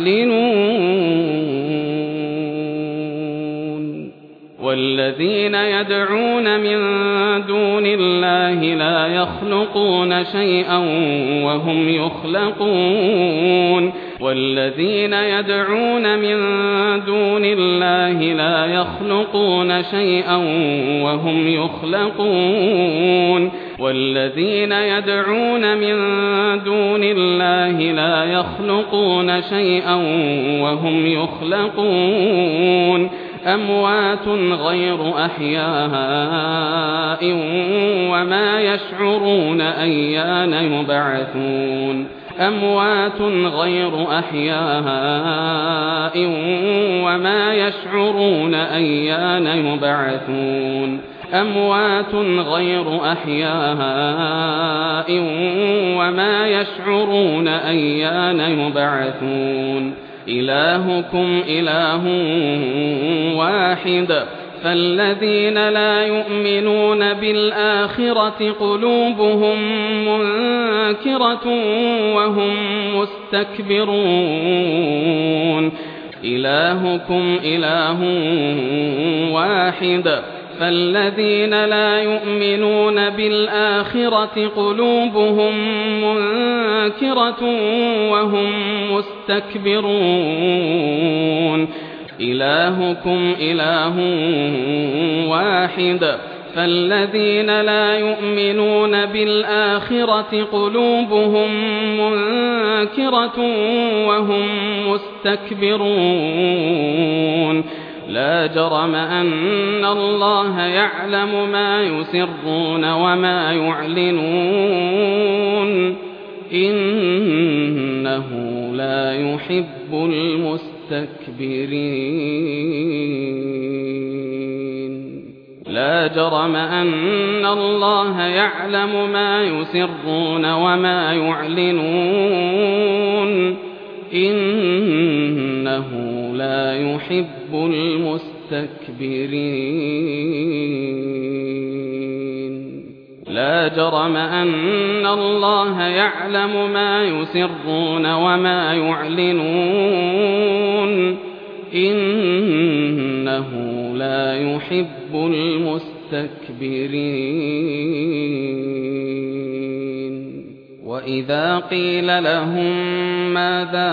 تعلنون والذين يدعون من دون الله لا يخلقون شيئا وهم يخلقون والذين يدعون من دون الله لا يخلقون شيئا وهم يخلقون والذين يدعون من دون الله لا يخلقون شيئا وهم يخلقون أموات غير أحياء وما يشعرون أيان يبعثون أموات غير أحياء وما يشعرون أيان يبعثون أموات غير أحياء وما يشعرون أيان يبعثون إلهكم إله واحد فالذين لا يؤمنون بالآخرة قلوبهم منكرة وهم مستكبرون إلهكم إله واحد فالذين لا يؤمنون بالآخرة قلوبهم منكرة وهم مستكبرون إلهكم إله واحد فالذين لا يؤمنون بالآخرة قلوبهم منكرة وهم مستكبرون لا جرم أن الله يعلم ما يسرون وما يعلنون إنه لا يحب المستكبرين لا جرم أن الله يعلم ما يسرون وما يعلنون إنه لا يحب المستكبرين لا جرم أن الله يعلم ما يسرون وما يعلنون إنه لا يحب المستكبرين وإذا قيل لهم ماذا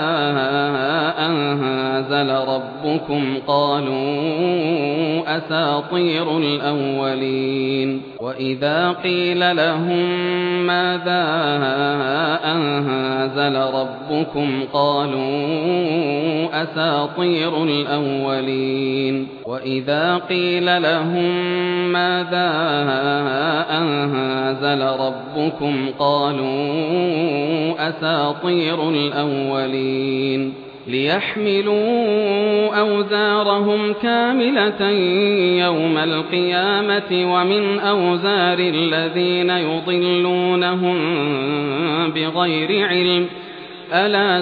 أنزل ربكم قالوا أساطير الأولين وإذا قيل لهم ماذا أنزل ربكم قالوا أساطير الأولين وإذا قيل لهم ماذا أنزل ربكم قالوا أساطير الأولين ليحملوا أوزارهم كاملة يوم القيامة ومن أوزار الذين يضلونهم بغير علم ألا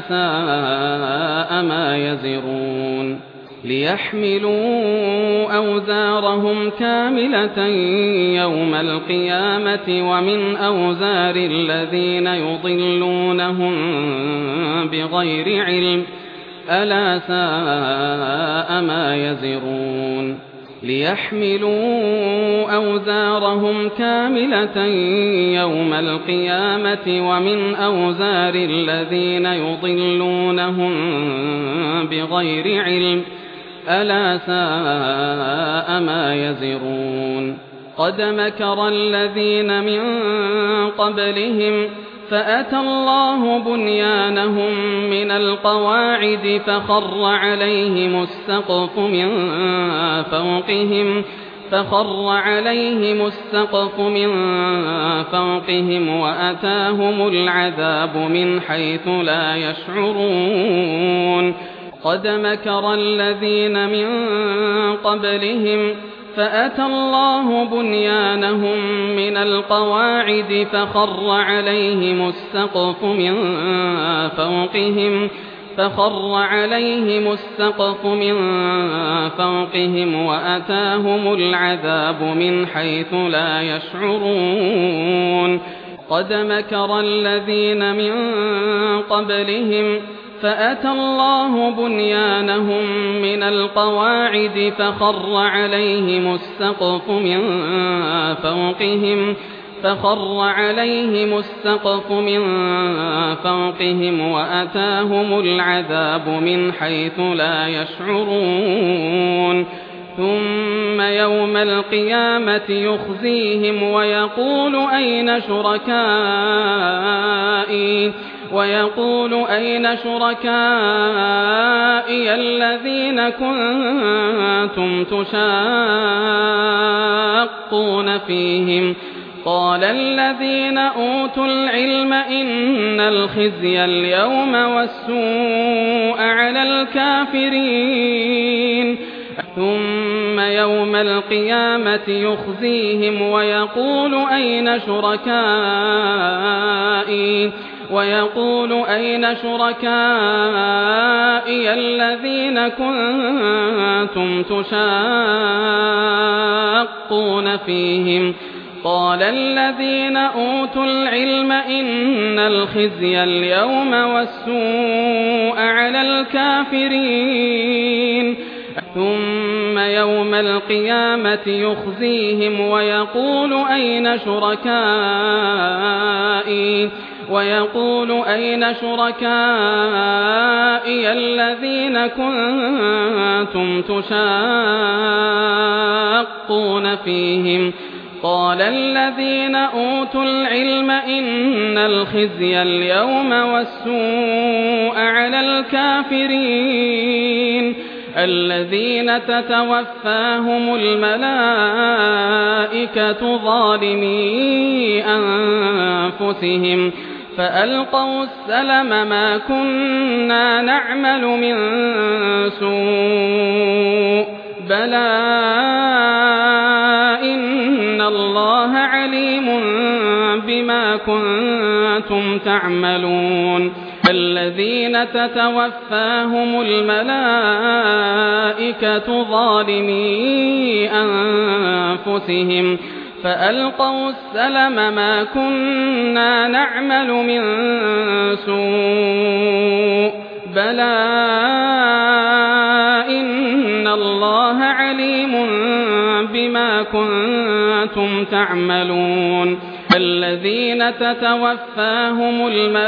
ساء ما يزرون ليحملوا أوزارهم كاملة يوم القيامة ومن أوزار الذين يضلونهم بغير علم ألا ساء ما يزرون ليحملوا أوزارهم كاملة يوم القيامة ومن أوزار الذين يضلونهم بغير علم ألا ساء ما يزرون قد مكر الذين من قبلهم فأتى الله بنيانهم من القواعد فخر عليهم السقف من فوقهم فخر عليهم السقف من فوقهم وأتاهم العذاب من حيث لا يشعرون قد مكر الذين من قبلهم فأتى الله بنيانهم من القواعد فخر عليهم السقف من فوقهم فخر عليهم السقف من فوقهم وأتاهم العذاب من حيث لا يشعرون قد مكر الذين من قبلهم فأتى الله بنيانهم من القواعد فخر عليهم السقف من فوقهم فخر عليهم السقف من فوقهم وأتاهم العذاب من حيث لا يشعرون ثم يوم القيامة يخزيهم ويقول أين شركائي ويقول أين شركائي الذين كنتم تشاقون فيهم قال الذين أوتوا العلم إن الخزي اليوم والسوء على الكافرين ثم يوم القيامة يخزيهم ويقول أين شركائي ويقول أين شركائي الذين كنتم تشاقون فيهم قال الذين أوتوا العلم إن الخزي اليوم والسوء على الكافرين ثم يوم القيامة يخزيهم ويقول أين شركائي ويقول أين شركائي الذين كنتم تشاقون فيهم قال الذين أوتوا العلم إن الخزي اليوم والسوء على الكافرين الذين تتوفاهم الملائكة ظالمي أنفسهم فألقوا السلم ما كنا نعمل من سوء بلى إن الله عليم بما كنتم تعملون الذين تتوفاهم الملائكة ظالمي أنفسهم فألقوا السلم ما كنا نعمل من سوء بلى إن الله عليم بما كنتم تعملون الذين تتوفاهم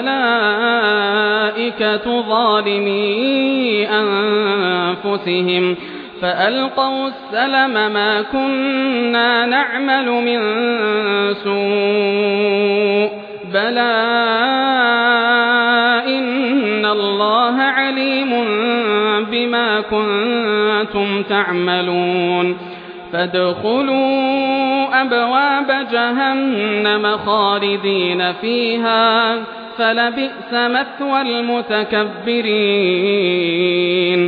الملائكة ظالمي أنفسهم فألقوا السلم ما كنا نعمل من سوء بلى إن الله عليم بما كنتم تعملون فادخلوا أبواب جهنم خالدين فيها فلبئس مثوى المتكبرين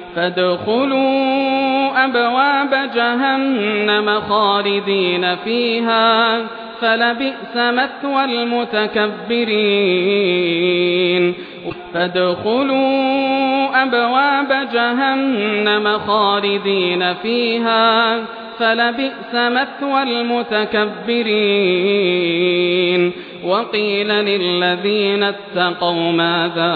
فادخلوا أبواب جهنم خالدين فيها فلبئس مثوى المتكبرين فادخلوا أبواب جهنم خالدين فيها فلبئس مثوى المتكبرين وقيل للذين اتقوا ماذا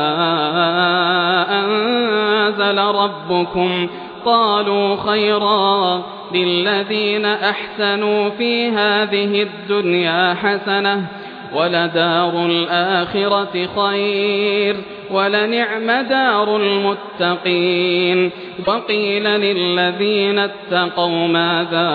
أنزل ربكم قالوا خيرا للذين أحسنوا في هذه الدنيا حسنة ولدار الآخرة خير ولنعم دار المتقين وقيل للذين اتقوا ماذا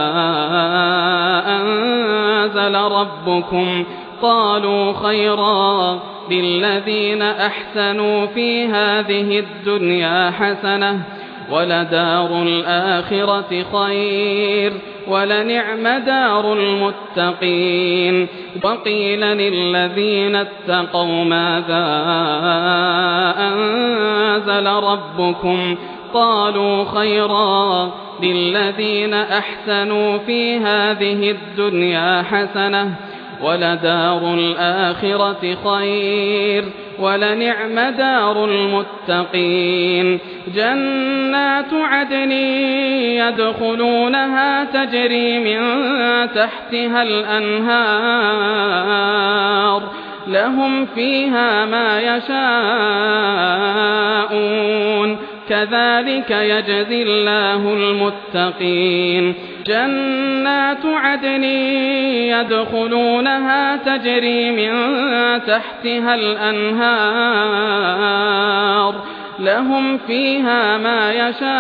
أنزل ربكم قالوا خيرا للذين أحسنوا في هذه الدنيا حسنة ولدار الآخرة خير ولنعم دار المتقين وقيل للذين اتقوا ماذا أنزل ربكم قالوا خيرا للذين أحسنوا في هذه الدنيا حسنة ولدار الآخرة خير ولنعم دار المتقين جنات عدن يدخلونها تجري من تحتها الأنهار لهم فيها ما يشاءون كذلك يجزي الله المتقين جنات عدن يدخلونها تجري من تحتها الأنهار لهم فيها ما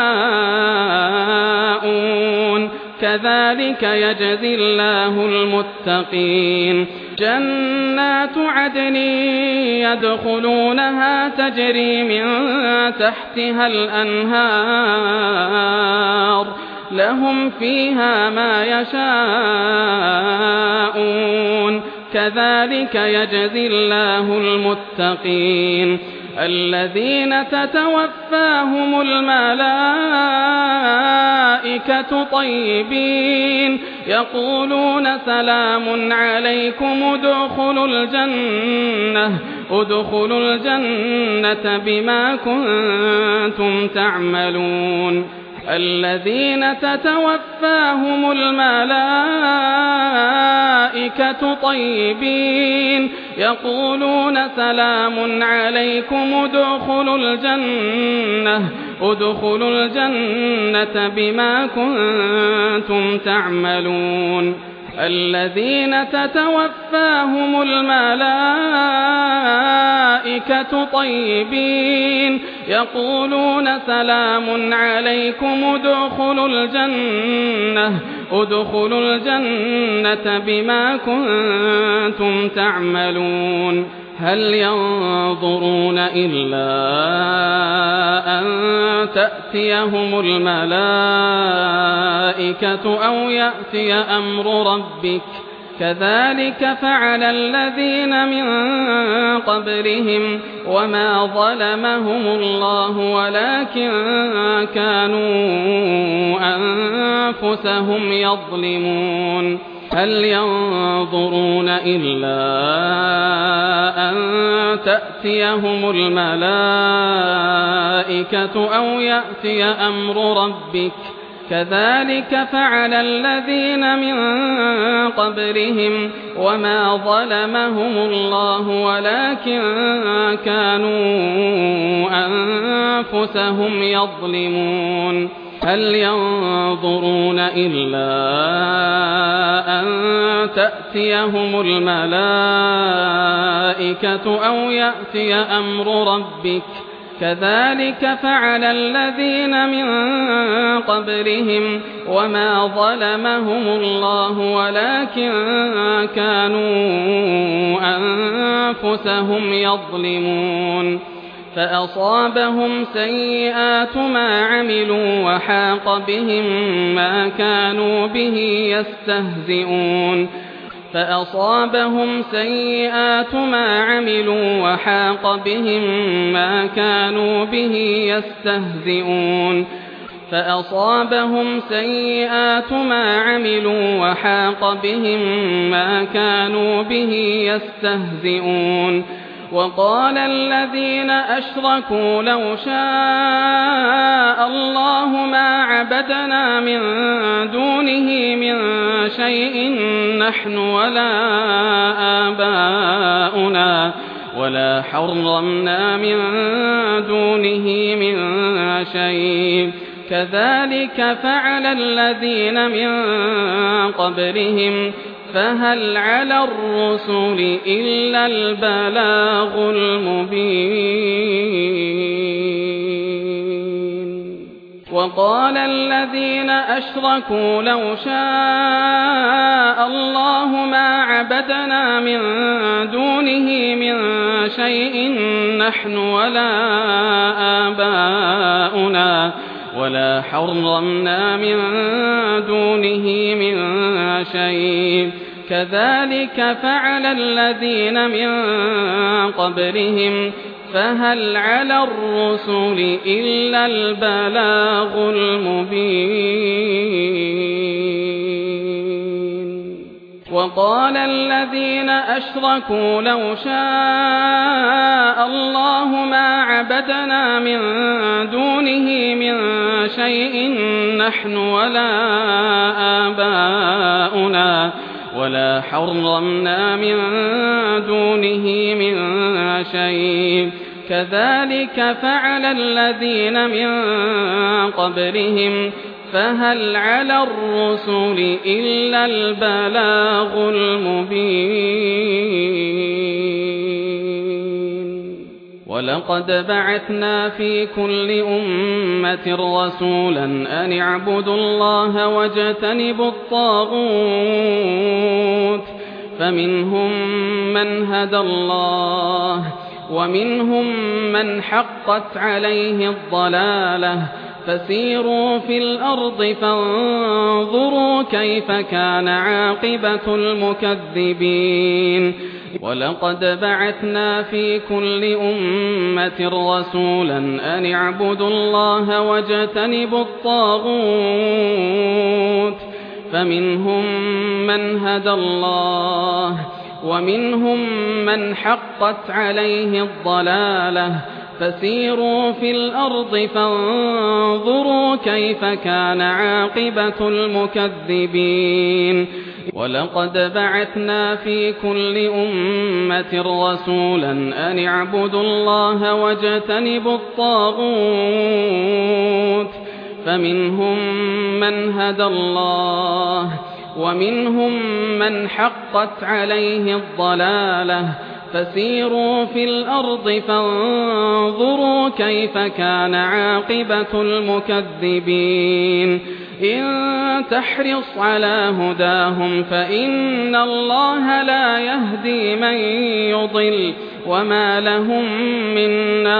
يشاءون كذلك يجزي الله المتقين جنات عدن يدخلونها تجري من تحتها الأنهار لهم فيها ما يشاءون كذلك يجزي الله المتقين الذين تتوفاهم الملائكة طيبين يقولون سلام عليكم ادخلوا الجنة ادخلوا الجنة بما كنتم تعملون الذين تتوفاهم الملائكة طيبين يقولون سلام عليكم ادخلوا الجنة ادخلوا الجنة بما كنتم تعملون الذين تتوفاهم الملائكة طيبين يقولون سلام عليكم ادخلوا الجنة ادخلوا الجنة بما كنتم تعملون هل ينظرون إلا أن تأتيهم الملائكة أو يأتي أمر ربك كذلك فعل الذين من قبلهم وما ظلمهم الله ولكن كانوا أنفسهم يظلمون هل ينظرون إلا أن تأتيهم الملائكة أو يأتي أمر ربك كذلك فعل الذين من قبلهم وما ظلمهم الله ولكن كانوا أنفسهم يظلمون هل ينظرون إلا أن تأتيهم الملائكة أو يأتي أمر ربك كذلك فعل الذين من قبلهم وما ظلمهم الله ولكن كانوا أنفسهم يظلمون فأصابهم سيئات ما عملوا وحاق بهم ما كانوا به يستهزئون فأصابهم سيئات ما عملوا وحاق بهم ما كانوا به يستهزئون فأصابهم سيئات ما عملوا وحاق بهم ما كانوا به يستهزئون وقال الذين أشركوا لو شاء الله ما عبدنا من دونه من شيء نحن ولا آباؤنا ولا حرمنا من دونه من شيء كذلك فعل الذين من قبلهم فهل على الرسل إلا البلاغ المبين وقال الذين أشركوا لو شاء الله ما عبدنا من دونه من شيء نحن ولا آباؤنا ولا حرمنا من دونه من شيء كذلك فعل الذين من قبلهم فهل على الرسل إلا البلاغ المبين وقال الذين أشركوا لو شاء الله ما عبدنا من دونه من شيء نحن ولا آباؤنا ولا حرمنا من دونه من شيء كذلك فعل الذين من قبلهم فهل على الرسل إلا البلاغ المبين ولقد بعثنا في كل أمة رسولا أن اعبدوا الله واجتنبوا الطاغوت فمنهم من هدى الله ومنهم من حقت عليه الضلالة فسيروا في الأرض فانظروا كيف كان عاقبة المكذبين ولقد بعثنا في كل أمة رسولا أن اعبدوا الله واجتنبوا الطاغوت فمنهم من هدى الله ومنهم من حقت عليه الضلالة فسيروا في الأرض فانظروا كيف كان عاقبة المكذبين ولقد بعثنا في كل أمة رسولا أن اعبدوا الله واجتنبوا الطاغوت فمنهم من هدى الله ومنهم من حقت عليه الضلالة فسيروا في الأرض فانظروا كيف كان عاقبة المكذبين إن تحرص على هداهم فإن الله لا يهدي من يضل وما لهم من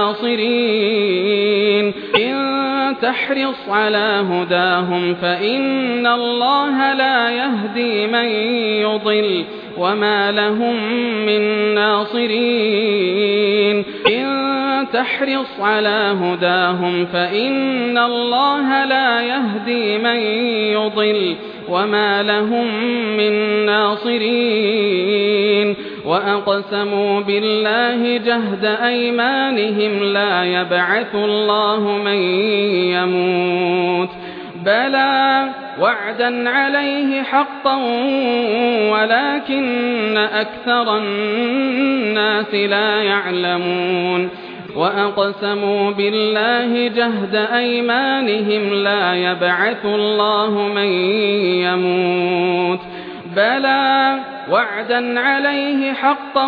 ناصرين إن تحرص على هداهم فإن الله لا يهدي من يضل وما لهم من ناصرين إن تحرص على هداهم فإن الله لا يهدي من يضل وما لهم من ناصرين وأقسموا بالله جهد أيمانهم لا يبعث الله من يموت بلى وعدا عليه حقا ولكن أكثر الناس لا يعلمون وأقسموا بالله جهد أيمانهم لا يبعث الله من يموت بلى وعدا عليه حقا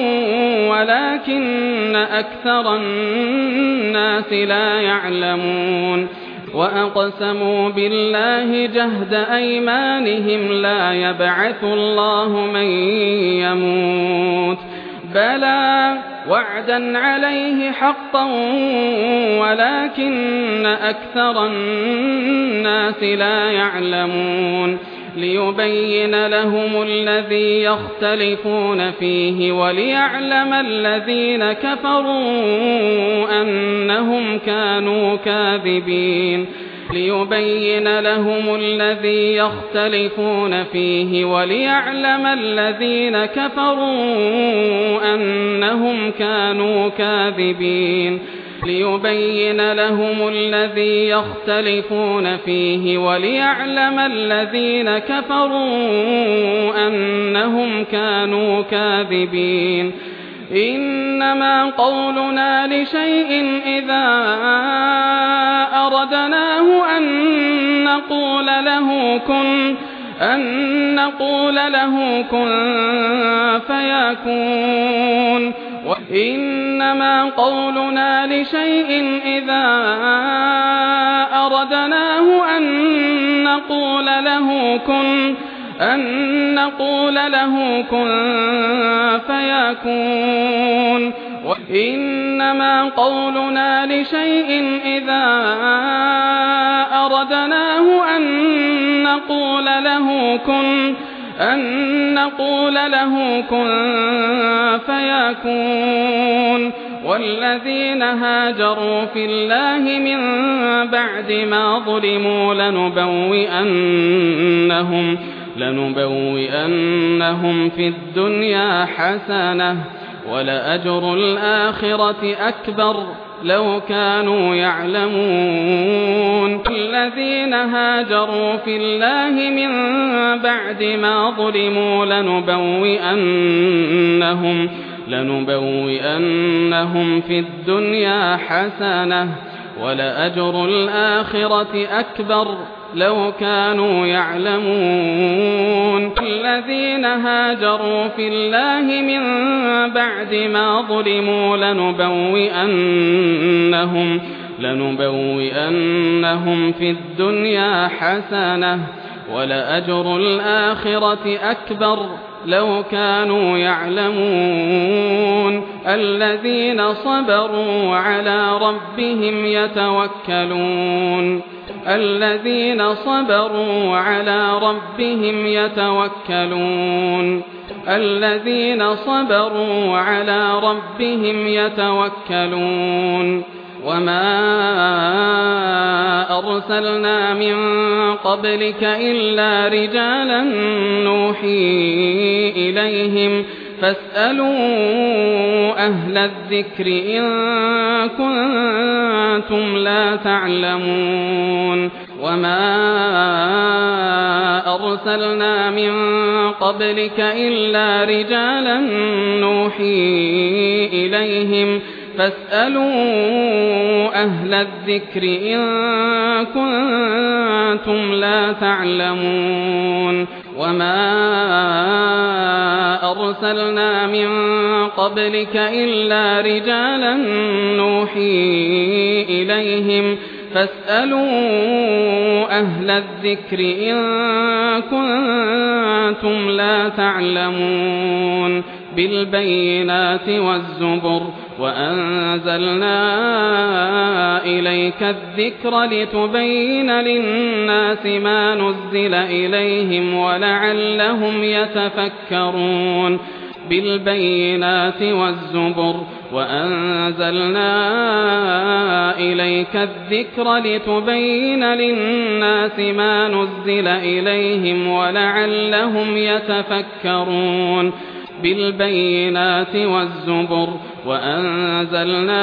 ولكن أكثر الناس لا يعلمون وأقسموا بالله جهد أيمانهم لا يبعث الله من يموت بلى وعدا عليه حقا ولكن أكثر الناس لا يعلمون ليبين لهم الذي يختلفون فيه وليعلم الذين كفروا أنهم كانوا كاذبين ليبين لهم الذي يختلفون فيه وليعلم الذين كفروا أنهم كانوا كاذبين ليبين لهم الذي يختلفون فيه وليعلم الذين كفروا أنهم كانوا كاذبين إنما قولنا لشيء إذا أردناه أن نقول له كن أن نقول له كن فيكون إنما قولنا لشيء إذا أردناه أن نقول له كن أن نقول له كن فيكون إنما قولنا لشيء إذا أردناه أن نقول له كن أن نقول له كن فيكون والذين هاجروا في الله من بعد ما ظلموا لنبوئنهم لنبوئنهم في الدنيا حسنة ولأجر الآخرة أكبر لو كانوا يعلمون الذين هاجروا في الله من بعد ما ظلموا لنبوئنهم لنبوئنهم في الدنيا حسنة ولأجر الآخرة أكبر لو كانوا يعلمون الذين هاجروا في الله من بعد ما ظلموا لنبوئنهم لنبوئنهم في الدنيا حسنة ولأجر الآخرة أكبر لو كانوا يعلمون الذين صبروا على ربهم يتوكلون الذين صبروا على ربهم يتوكلون الذين صبروا على ربهم يتوكلون وما أرسلنا من قبلك إلا رجالا نوحي إليهم فاسألوا أهل الذكر إن كنتم لا تعلمون وما أرسلنا من قبلك إلا رجالا نوحي إليهم فاسألوا أهل الذكر إن كنتم لا تعلمون وما أرسلنا من قبلك إلا رجالا نوحي إليهم فاسألوا أهل الذكر إن كنتم لا تعلمون بالبينات والزبر وأنزلنا إليك الذكر لتبين للناس ما نزل إليهم ولعلهم يتفكرون بالبينات والزبر وأنزلنا إليك الذكر لتبين للناس ما نزل إليهم ولعلهم يتفكرون بالبينات والزبر وأنزلنا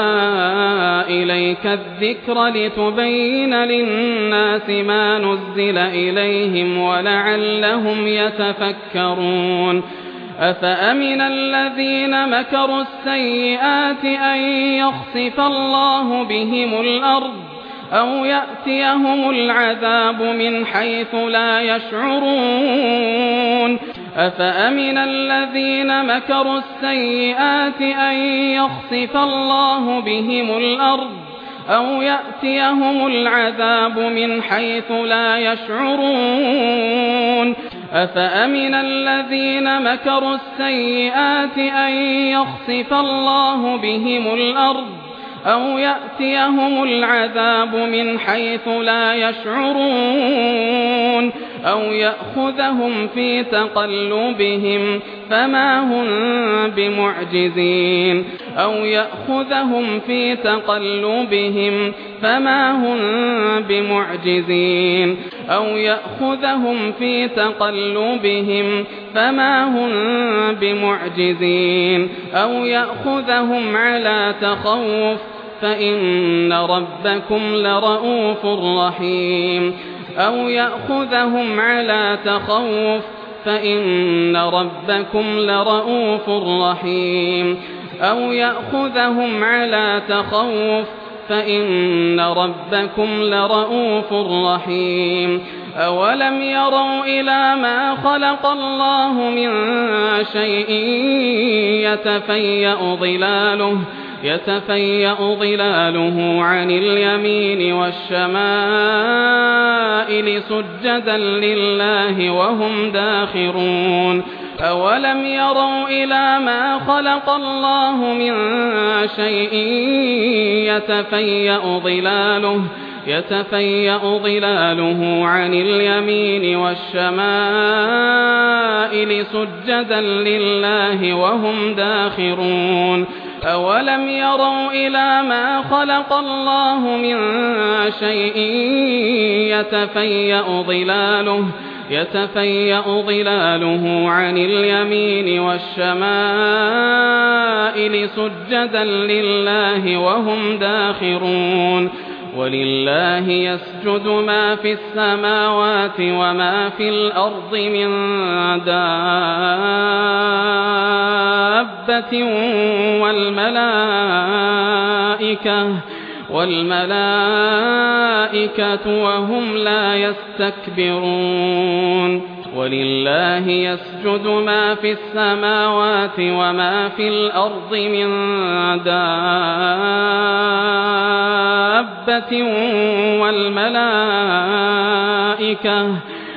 إليك الذكر لتبين للناس ما نزل إليهم ولعلهم يتفكرون أفأمن الذين مكروا السيئات أن يخسف الله بهم الأرض أو يأتيهم العذاب من حيث لا يشعرون أفأمن الذين مكروا السيئات أن يخسف الله بهم الأرض أو يأتيهم العذاب من حيث لا يشعرون أفأمن الذين مكروا السيئات أن يخسف الله بهم الأرض أو يأتيهم العذاب من حيث لا يشعرون أو يأخذهم في تقلبهم فما هم بمعجزين أو يأخذهم في تقلبهم فما هم بمعجزين أو يأخذهم في تقلبهم فما هم بمعجزين أو يأخذهم على تخوف فإن ربكم لرؤوف رحيم أو يأخذهم على تخوف فإن ربكم لرؤوف رحيم أو يأخذهم على تخوف فإن ربكم لرؤوف رحيم أولم يروا إلى ما خلق الله من شيء يتفيأ ظلاله يتفيأ ظلاله عن اليمين والشمائل سجدا لله وهم داخرون أولم يروا إلى ما خلق الله من شيء يتفيأ ظلاله يتفيأ ظلاله عن اليمين والشمائل سجدا لله وهم داخرون أولم يروا إلى ما خلق الله من شيء يتفيأ ظلاله يتفيأ ظلاله عن اليمين والشمائل سجدا لله وهم داخرون ولله يسجد ما في السماوات وما في الأرض من دابة والملائكة والملائكة وهم لا يستكبرون ولله يسجد ما في السماوات وما في الأرض من دابة والملائكة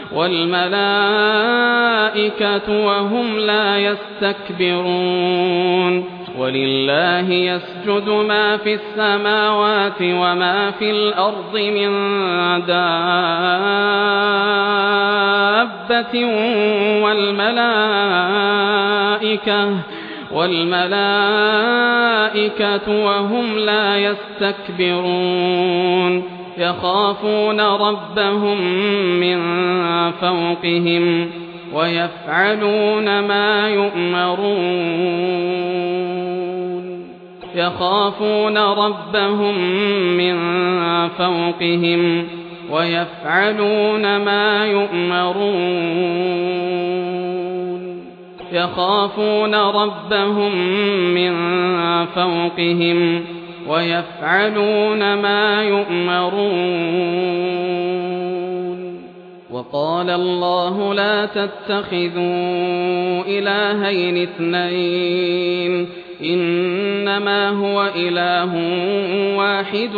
والملائكة وهم لا يستكبرون ولله يسجد ما في السماوات وما في الأرض من دابة والملائكة والملائكة وهم لا يستكبرون يخافون ربهم من فوقهم ويفعلون ما يؤمرون يخافون ربهم من فوقهم ويفعلون ما يؤمرون يخافون ربهم من فوقهم ويفعلون ما يؤمرون وقال الله لا تتخذوا إلهين اثنين إنما هو إله واحد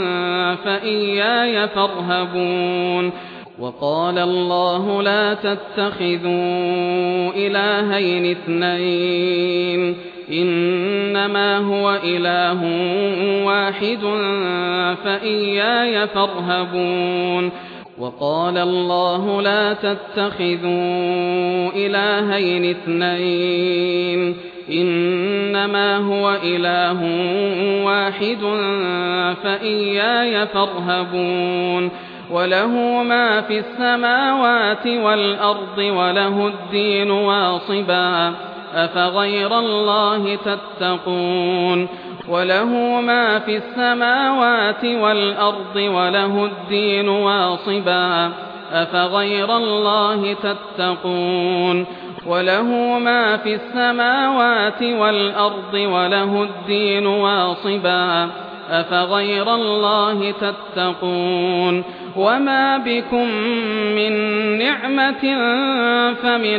فإياي فارهبون وقال الله لا تتخذوا إلهين اثنين إنما هو إله واحد فإياي فارهبون وقال الله لا تتخذوا إلهين اثنين إنما هو إله واحد فإياي فارهبون وله ما في السماوات والأرض وله الدين واصبا أفغير الله تتقون وله ما في السماوات والأرض وله الدين واصبا أفغير الله تتقون وله ما في السماوات والأرض وله الدين واصبا أفغير الله تتقون وما بكم من نعمة فمن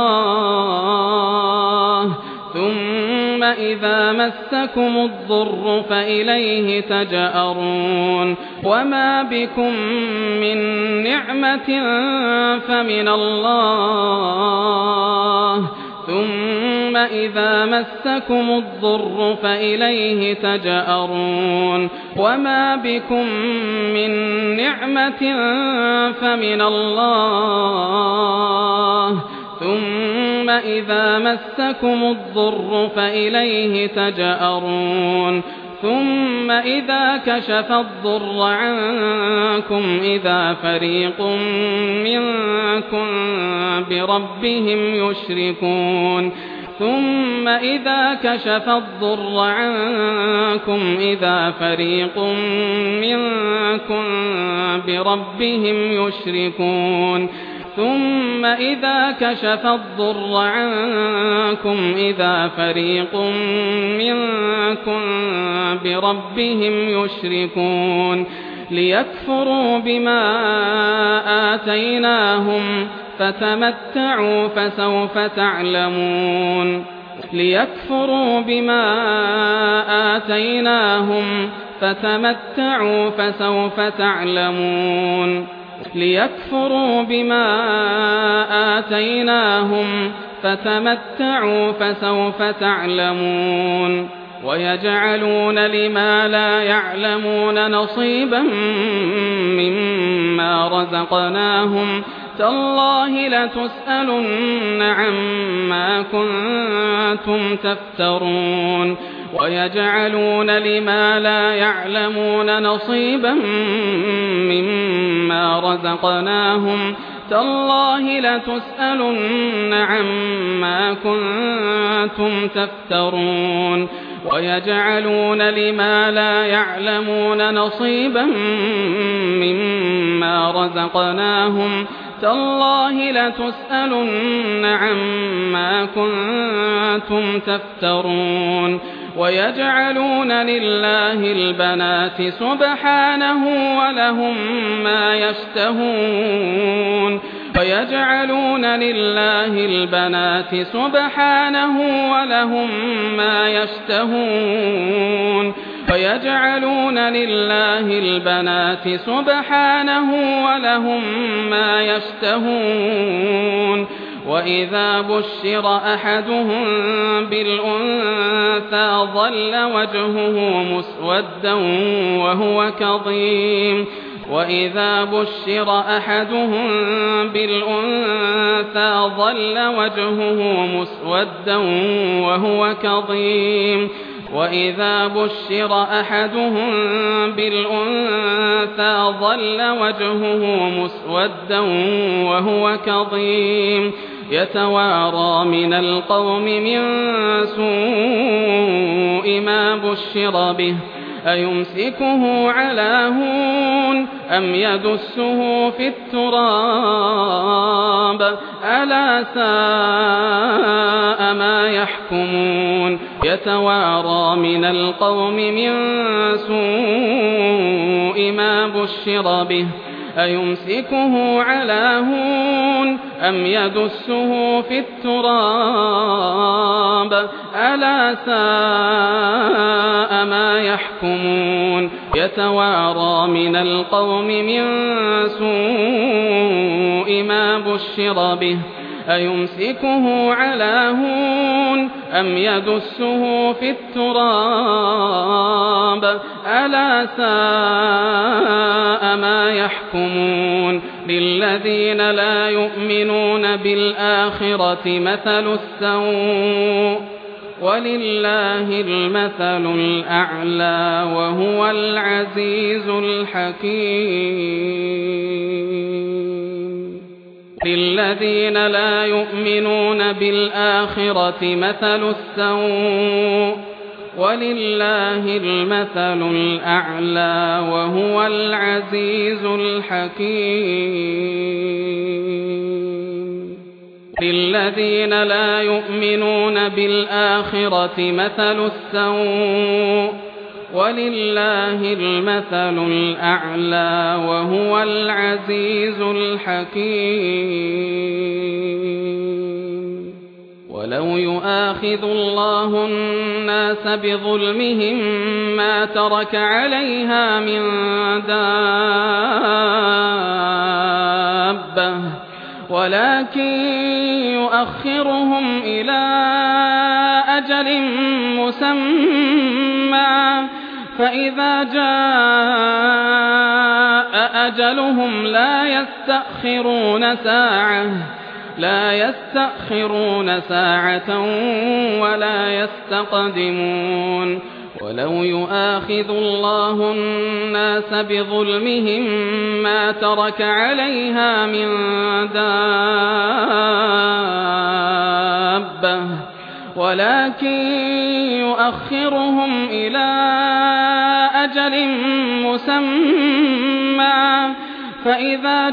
الله ثم إذا مسكم الضر فإليه تجأرون وما بكم من نعمة فمن الله ثم إذا مسكم الضر فإليه تجأرون وما بكم من نعمة فمن الله ثم إذا مسكم الضر فإليه تجأرون ثم إذا كشف الضر عنكم إذا فريق منكم بربهم يشركون ثم إذا كشف الضر عنكم إذا فريق منكم بربهم يشركون ثم إذا كشف الضر عنكم إذا فريق منكم بربهم يشركون ليكفروا بما آتيناهم فتمتعوا فسوف تعلمون ليكفروا بما آتيناهم فتمتعوا فسوف تعلمون ليكفروا بما آتيناهم فتمتعوا فسوف تعلمون ويجعلون لما لا يعلمون نصيبا مما رزقناهم تالله لتسألن عما كنتم تفترون ويجعلون لما لا يعلمون نصيبا مما رزقناهم تالله لتسألن عما كنتم تفترون ويجعلون لما لا يعلمون نصيبا مما رزقناهم تالله لتسألن عما كنتم تفترون ويجعلون لله البنات سبحانه ولهم ما يشتهون ويجعلون لله البنات سبحانه ولهم ما يشتهون ويجعلون لله البنات سبحانه ولهم ما يشتهون وإذا بشر أحدهم بالأنثى ظل وجهه مسودا وهو كظيم وإذا بشر أحدهم بالأنثى ظل وجهه مسودا وهو كظيم وإذا بشر أحدهم بالأنثى ظل وجهه مسودا وهو كظيم يتوارى من القوم من سوء ما بشر به أيمسكه على هون أم يدسه في التراب ألا ساء ما يحكمون يتوارى من القوم من سوء ما بشر به أيمسكه على هون أم يدسه في التراب ألا ساء ما يحكمون يتوارى من القوم من سوء ما بشر به أيمسكه على هون أم يدسه في التراب ألا ساء ما يحكمون للذين لا يؤمنون بالآخرة مثل السوء ولله المثل الأعلى وهو العزيز الحكيم. للذين لا يؤمنون بالآخرة مثل السوء ولله المثل الأعلى وهو العزيز الحكيم للذين لا يؤمنون بالآخرة مثل السوء ولله المثل الأعلى وهو العزيز الحكيم ولو يؤاخذ الله الناس بظلمهم ما ترك عليها من دابة ولكن يؤخرهم إلى أجل مسمى فإذا جاء أجلهم لا يستأخرون ساعة لا يستأخرون ساعة ولا يستقدمون ولو يؤاخذ الله الناس بظلمهم ما ترك عليها من دابة ولكن يؤخرهم إلى أجل مسمى فإذا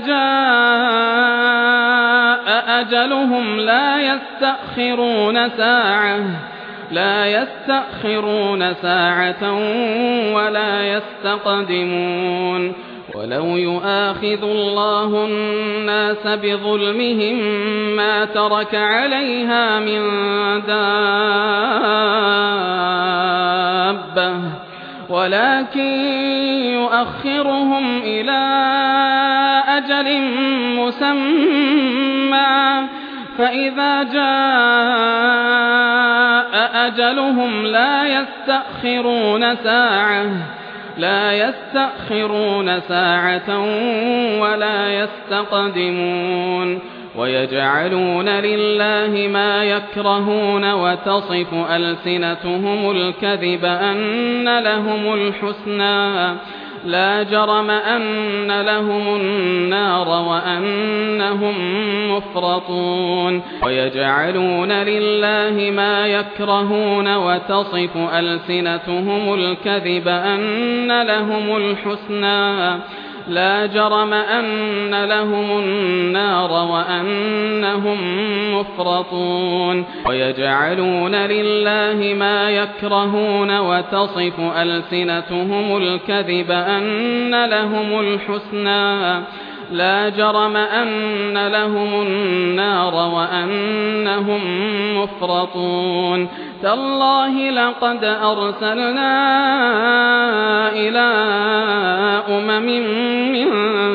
جاء أجلهم لا يستأخرون ساعة لا يستأخرون ساعة ولا يستقدمون ولو يؤاخذ الله الناس بظلمهم ما ترك عليها من دابة ولكن يؤخرهم إلى أجل مسمى فإذا جاء أجلهم لا يستأخرون ساعة لا يستأخرون ساعة ولا يستقدمون ويجعلون لله ما يكرهون وتصف ألسنتهم الكذب أن لهم الحسنى لا جرم أن لهم النار وأنهم مفرطون ويجعلون لله ما يكرهون وتصف ألسنتهم الكذب أن لهم الحسنى لا جرم أن لهم النار وأنهم مفرطون ويجعلون لله ما يكرهون وتصف ألسنتهم الكذب أن لهم الحسنى لا جرم أن لهم النار وأنهم مفرطون تالله لقد أرسلنا إلى أمم من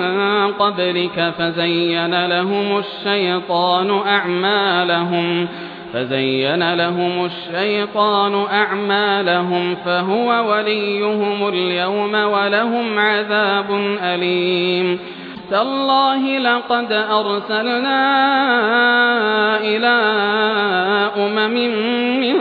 قبلك فزين لهم الشيطان أعمالهم فزين لهم الشيطان أعمالهم فهو وليهم اليوم ولهم عذاب أليم تالله لقد أرسلنا إلى أمم من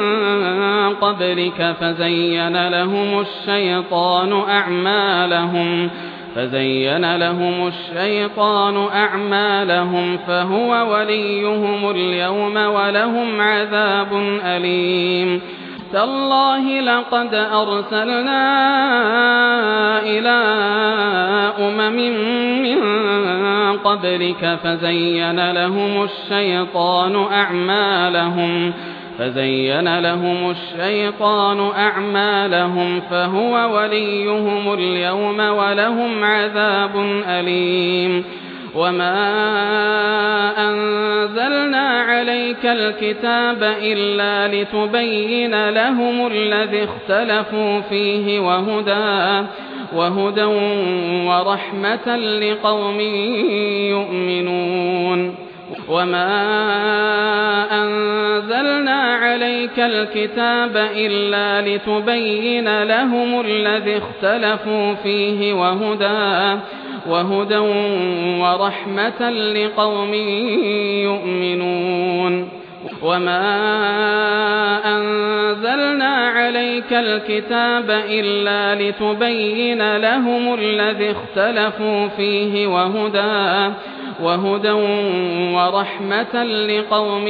قبلك فزين لهم الشيطان أعمالهم فزين لهم الشيطان أعمالهم فهو وليهم اليوم ولهم عذاب أليم تالله لقد أرسلنا إلى أمم من قبلك فزين لهم الشيطان أعمالهم فزين لهم الشيطان أعمالهم فهو وليهم اليوم ولهم عذاب أليم وما أنزلنا عليك الكتاب إلا لتبين لهم الذي اختلفوا فيه وهدى وهدى ورحمة لقوم يؤمنون وما أنزلنا عليك الكتاب إلا لتبين لهم الذي اختلفوا فيه وهدى وهدى ورحمة لقوم يؤمنون وما أنزلنا عليك الكتاب إلا لتبين لهم الذي اختلفوا فيه وهدى وهدى ورحمة لقوم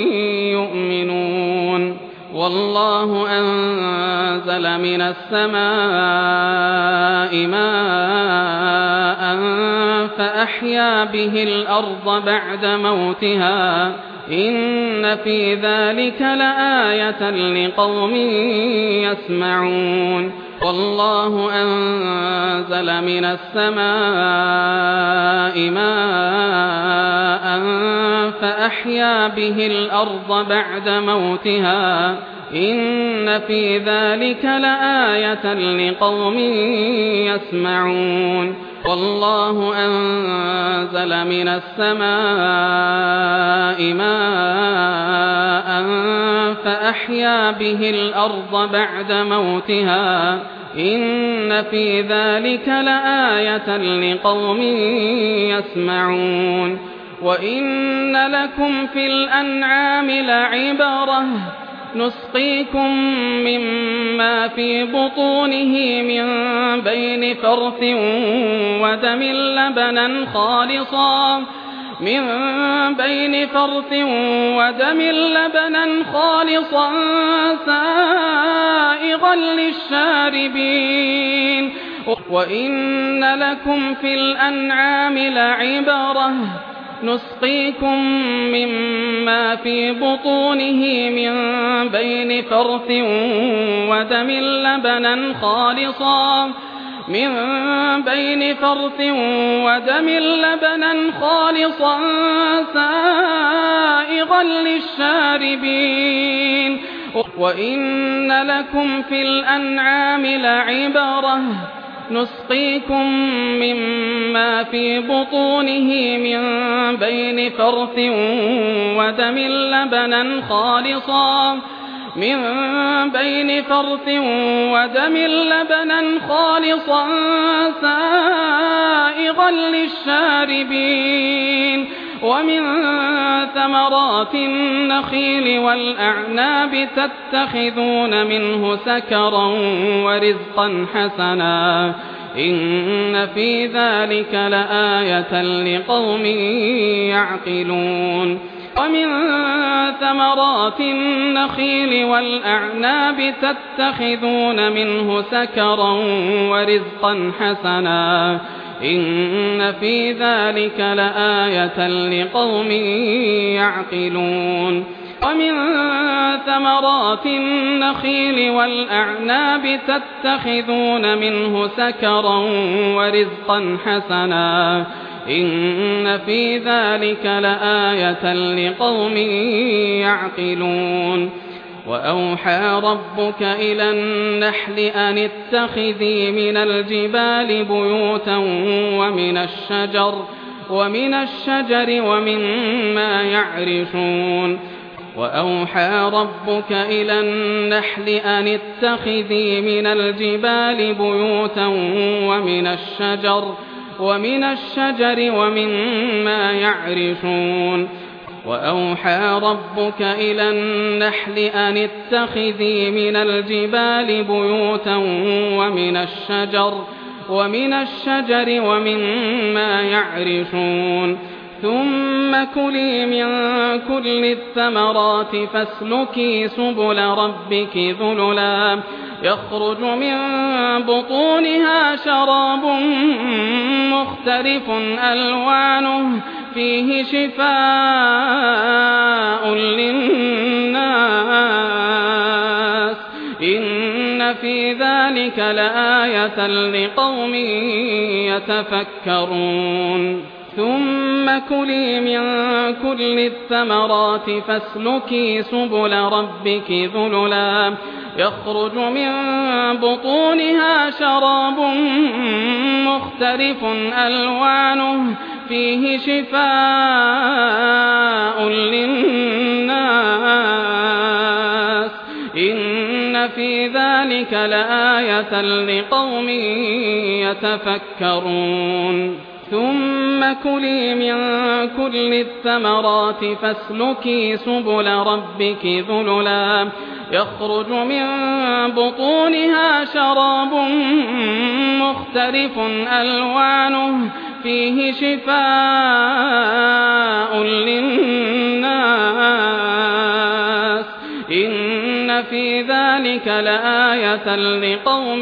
يؤمنون والله أنزل من السماء ماء فأحيا به الأرض بعد موتها إن في ذلك لآية لقوم يسمعون والله أنزل من السماء ماء فأحيا به الأرض بعد موتها إن في ذلك لآية لقوم يسمعون والله أنزل من السماء ماء فأحيا به الأرض بعد موتها إن في ذلك لآية لقوم يسمعون وإن لكم في الأنعام لعبرة نسقيكم مما في بطونه من بين فرث ودم لبنا خالصا من بين فرث ودم لبنا خالصا سائغا للشاربين وإن لكم في الأنعام لعبرة نسقيكم مما في بطونه من بين فرث ودم لبنا خالصا من بين فرث ودم لبنا خالصا سائغا للشاربين وإن لكم في الأنعام لعبرة نسقيكم مما في بطونه من بين فرث ودم لبنا خالصا من بين فرث ودم لبنا خالصا سائغا للشاربين ومن ثمرات النخيل والأعناب تتخذون منه سكرا ورزقا حسنا إن في ذلك لآية لقوم يعقلون ومن ثمرات النخيل والأعناب تتخذون منه سكرا ورزقا حسنا إن في ذلك لآية لقوم يعقلون ومن ثمرات النخيل والأعناب تتخذون منه سكرا ورزقا حسنا إن في ذلك لآية لقوم يعقلون وأوحى ربك إلى النحل أن اتخذي من الجبال بيوتا ومن الشجر ومن الشجر ومما يعرشون وأوحى ربك إلى النحل أن اتخذي من الجبال بيوتا ومن الشجر ومن الشجر ومما يعرشون وأوحى ربك إلى النحل أن اتخذي من الجبال بيوتا ومن الشجر ومن الشجر ومما يعرشون ثم كلي من كل الثمرات فاسلكي سبل ربك ذللا يخرج من بطونها شراب مختلف ألوانه فيه شفاء للناس إن في ذلك لآية لقوم يتفكرون ثم كلي من كل الثمرات فاسلكي سبل ربك ذللا يخرج من بطونها شراب مختلف ألوانه فيه شفاء للناس إن في ذلك لآية لقوم يتفكرون ثم كلي من كل الثمرات فاسلكي سبل ربك ذللا يخرج من بطونها شراب مختلف ألوانه فيه شفاء للناس إن في ذلك لآية لقوم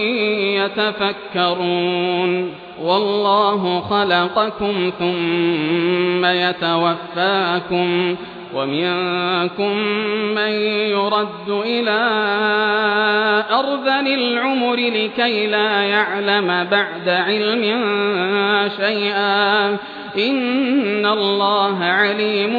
يتفكرون والله خلقكم ثم يتوفاكم ومنكم من يرد إلى أرذل العمر لكي لا يعلم بعد علم شيئا إن الله عليم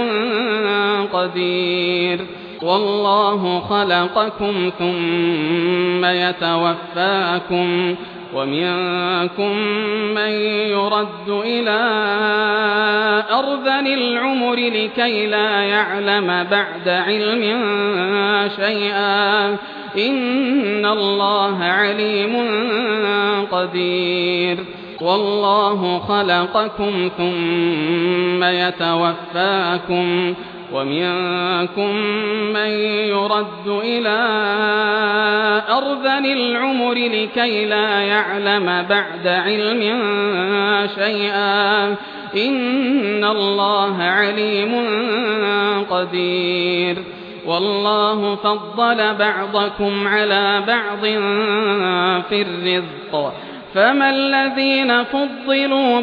قدير والله خلقكم ثم يتوفاكم ومنكم من يرد إلى أرذل العمر لكي لا يعلم بعد علم شيئا إن الله عليم قدير والله خلقكم ثم يتوفاكم ومنكم من يرد إلى أرذل العمر لكي لا يعلم بعد علم شيئا إن الله عليم قدير والله فضل بعضكم على بعض في الرزق فما الذين فضلوا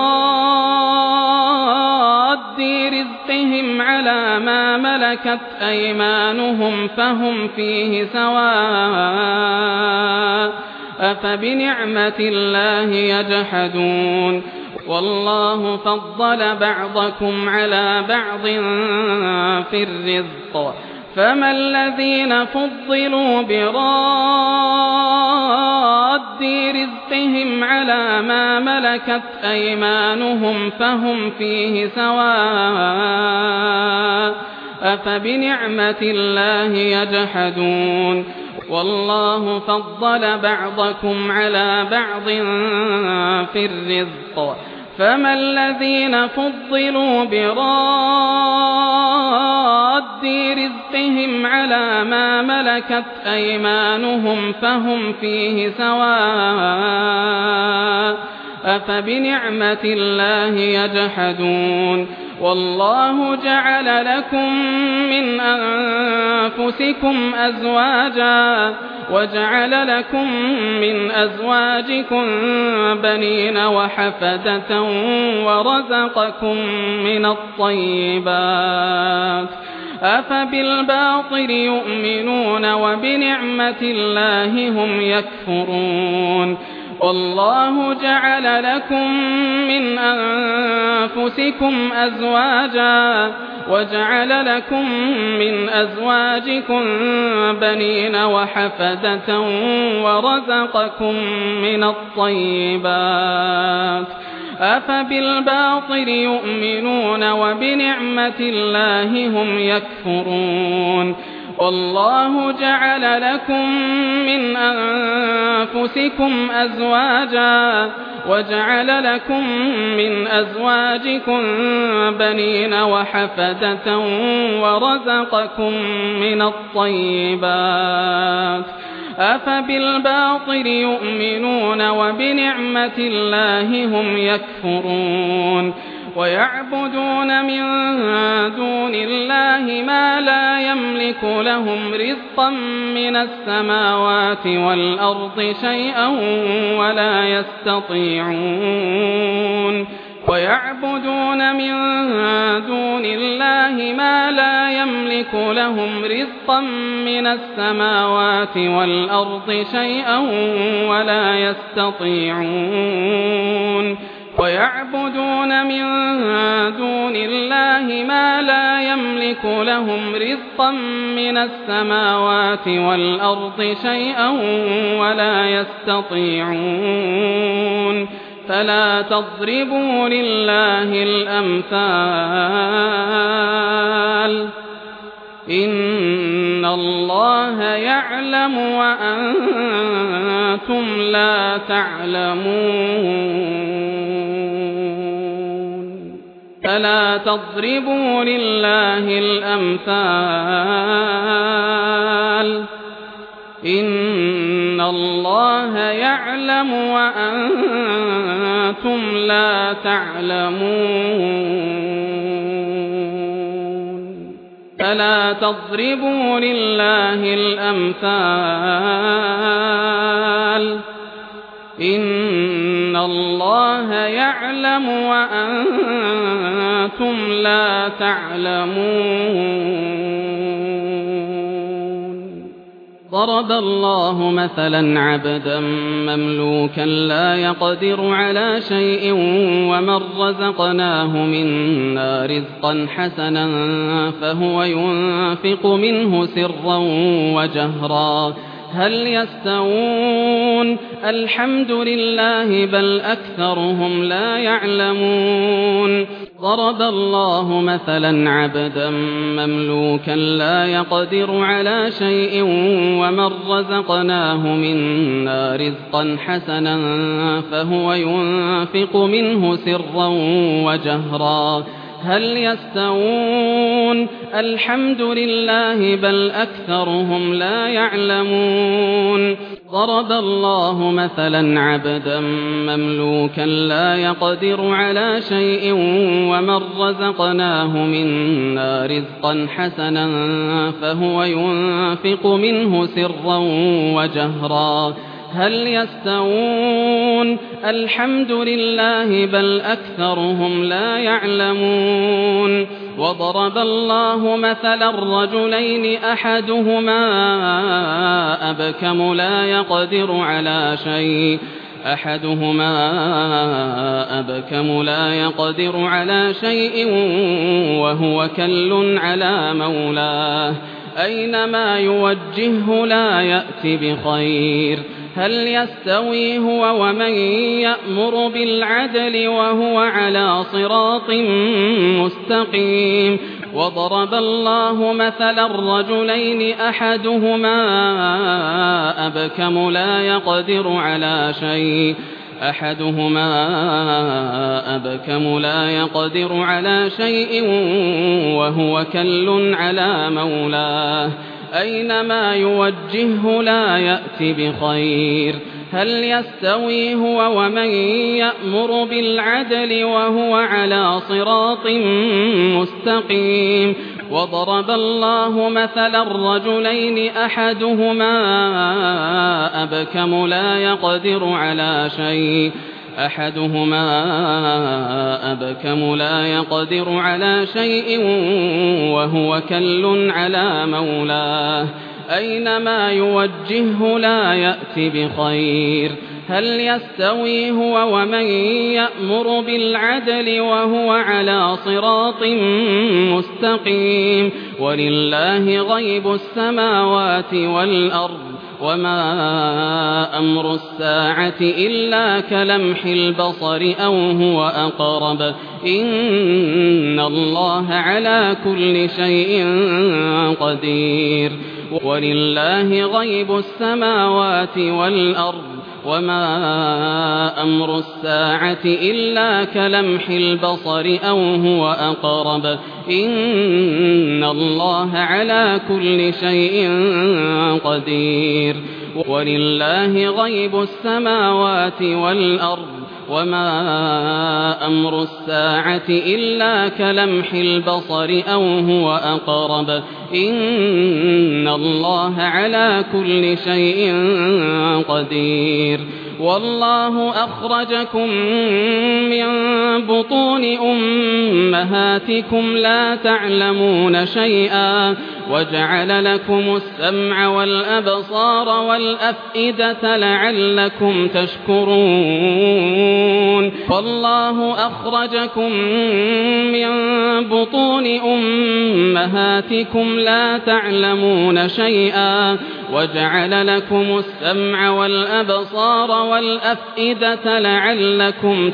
براد رزقهم على ما ملكت أيمانهم فهم فيه سواء أفبنعمة الله يجحدون والله فضل بعضكم على بعض في الرزق فما الذين فضلوا براد رزقهم على ما ملكت أيمانهم فهم فيه سواء أفبنعمة الله يجحدون والله فضل بعضكم على بعض في الرزق فما الذين فضلوا براد رزقهم على ما ملكت أيمانهم فهم فيه سواء أفبنعمة الله يجحدون والله جعل لكم من أنفسكم أزواجا وجعل لكم من أزواجكم بنين وحفدة ورزقكم من الطيبات أفبالباطل يؤمنون وبنعمة الله هم يكفرون والله جعل لكم من أنفسكم أزواجا وجعل لكم من أزواجكم بنين وحفدة ورزقكم من الطيبات أفبالباطل يؤمنون وبنعمة الله هم يكفرون والله جعل لكم من أنفسكم أزواجا وجعل لكم من أزواجكم بنين وحفدة ورزقكم من الطيبات أفبالباطل يؤمنون وبنعمة الله هم يكفرون ويعبدون من دون الله ما لا يملك لهم رزقا من السماوات والأرض شيئا ولا يستطيعون ويعبدون من دون الله ما لا يملك لهم رزقا من السماوات والأرض شيئا ولا يستطيعون ويعبدون من دون الله ما لا يملك لهم رزقا من السماوات والأرض شيئا ولا يستطيعون فلا تضربوا لله الأمثال إن الله يعلم وأنتم لا تعلمون فلا تضربوا لله الأمثال إن الله يعلم وأنتم لا تعلمون فلا تضربوا لله الأمثال إن الله يعلم وأنتم لا تعلمون ضرب الله مثلا عبدا مملوكا لا يقدر على شيء ومن رزقناه منا رزقا حسنا فهو ينفق منه سرا وجهرا هل يستوون الحمد لله بل أكثرهم لا يعلمون ضرب الله مثلا عبدا مملوكا لا يقدر على شيء ومن رزقناه منا رزقا حسنا فهو ينفق منه سرا وجهرا هل يستوون الحمد لله بل أكثرهم لا يعلمون ضرب الله مثلا عبدا مملوكا لا يقدر على شيء ومن رزقناه منا رزقا حسنا فهو ينفق منه سرا وجهرا هل يستوون الحمد لله بل أكثرهم لا يعلمون وضرب الله مثلا رجلين أحدهما أبكم لا يقدر على شيء أحدهما أبكم لا يقدر على شيء وهو كل على مولاه أينما يوجهه لا يأتي بخير هل يستوي هو ومن يأمر بالعدل وهو على صراط مستقيم وضرب الله مثلا رجلين أحدهما أبكم لا يقدر على شيء أحدهما أبكم لا يقدر على شيء وهو كل على مولاه أينما يوجهه لا يأتي بخير هل يستوي هو ومن يأمر بالعدل وهو على صراط مستقيم وضرب الله مثلا رجلين أحدهما أبكم لا يقدر على شيء أحدهما أبكم لا يقدر على شيء وهو كل على مولاه أينما يوجهه لا يأتي بخير هل يستوي هو ومن يأمر بالعدل وهو على صراط مستقيم ولله غيب السماوات والأرض وما أمر الساعة إلا كلمح البصر أو هو أقرب إن الله على كل شيء قدير ولله غيب السماوات والأرض وما أمر الساعة إلا كلمح البصر أو هو أقرب إن الله على كل شيء قدير ولله غيب السماوات والأرض وما أمر الساعة إلا كلمح البصر أو هو أقرب إن الله على كل شيء قدير والله أخرجكم من بطون أمهاتكم لا تعلمون شيئا وجعل لكم السمع والأبصار والأفئدة لعلكم تشكرون والله أخرجكم من بطون أمهاتكم لا تعلمون شيئا وجعل لكم السمع والأبصار والأفئدة لعلكم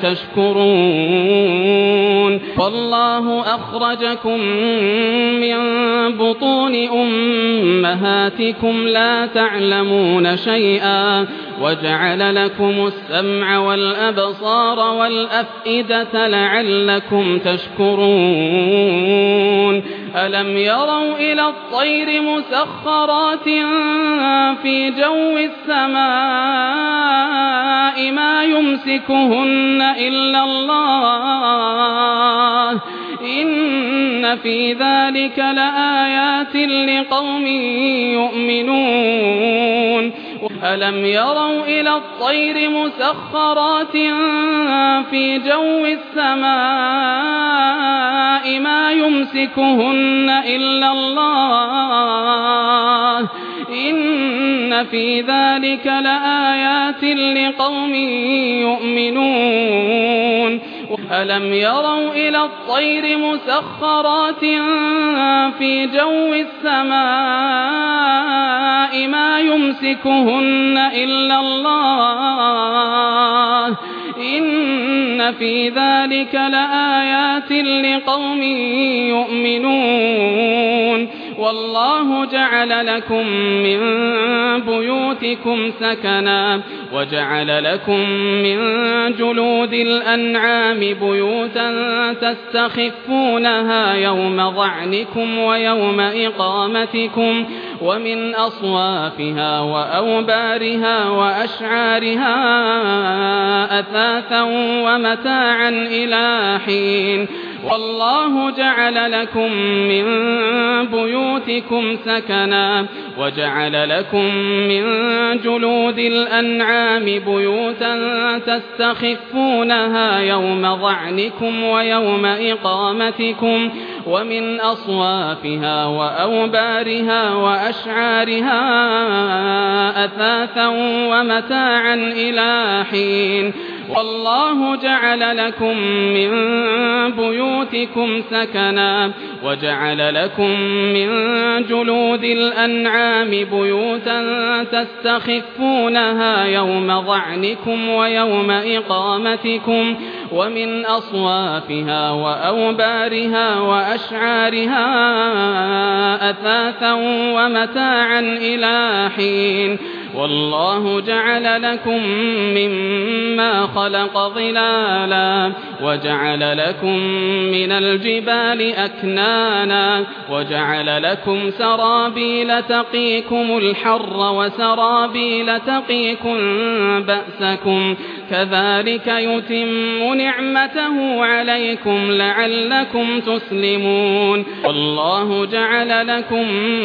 تشكرون والله أخرجكم من بطون أمهاتكم لا تعلمون شيئا وجعل لكم السمع والأبصار والأفئدة لعلكم تشكرون ألم يروا إلى الطير مسخرات في جو السماء ما يمسكهن إلا الله إن في ذلك لآيات لقوم يؤمنون ألم يروا إلى الطير مسخرات في جو السماء ما يمسكهن إلا الله إن في ذلك لآيات لقوم يؤمنون ألم يروا إلى الطير مسخرات في جو السماء ما يمسكهن إلا الله إن في ذلك لآيات لقوم يؤمنون والله جعل لكم من بيوتكم سكنا وجعل لكم من جلود الأنعام بيوتا تستخفونها يوم ظعنكم ويوم إقامتكم ومن أصوافها وأوبارها وأشعارها أثاثا ومتاعا إلى حين والله جعل لكم من بيوتكم سكنا وجعل لكم من جلود الأنعام بيوتا تستخفونها يوم ظعنكم ويوم إقامتكم ومن أصوافها وأوبارها وأشعارها أثاثا ومتاعا إلى حين والله جعل لكم من بيوتكم سكنا وجعل لكم من جلود الأنعام بيوتا تستخفونها يوم ظعنكم ويوم إقامتكم ومن أصوافها وأوبارها وأشعارها أثاثا ومتاعا إلى حين والله جعل لكم مما خلق ظلالا وجعل لكم من الجبال أكنانا وجعل لكم سرابيل تقيكم الحر وسرابيل تقيكم بأسكم كذلك يتم نعمته عليكم لعلكم تسلمون والله جعل لكم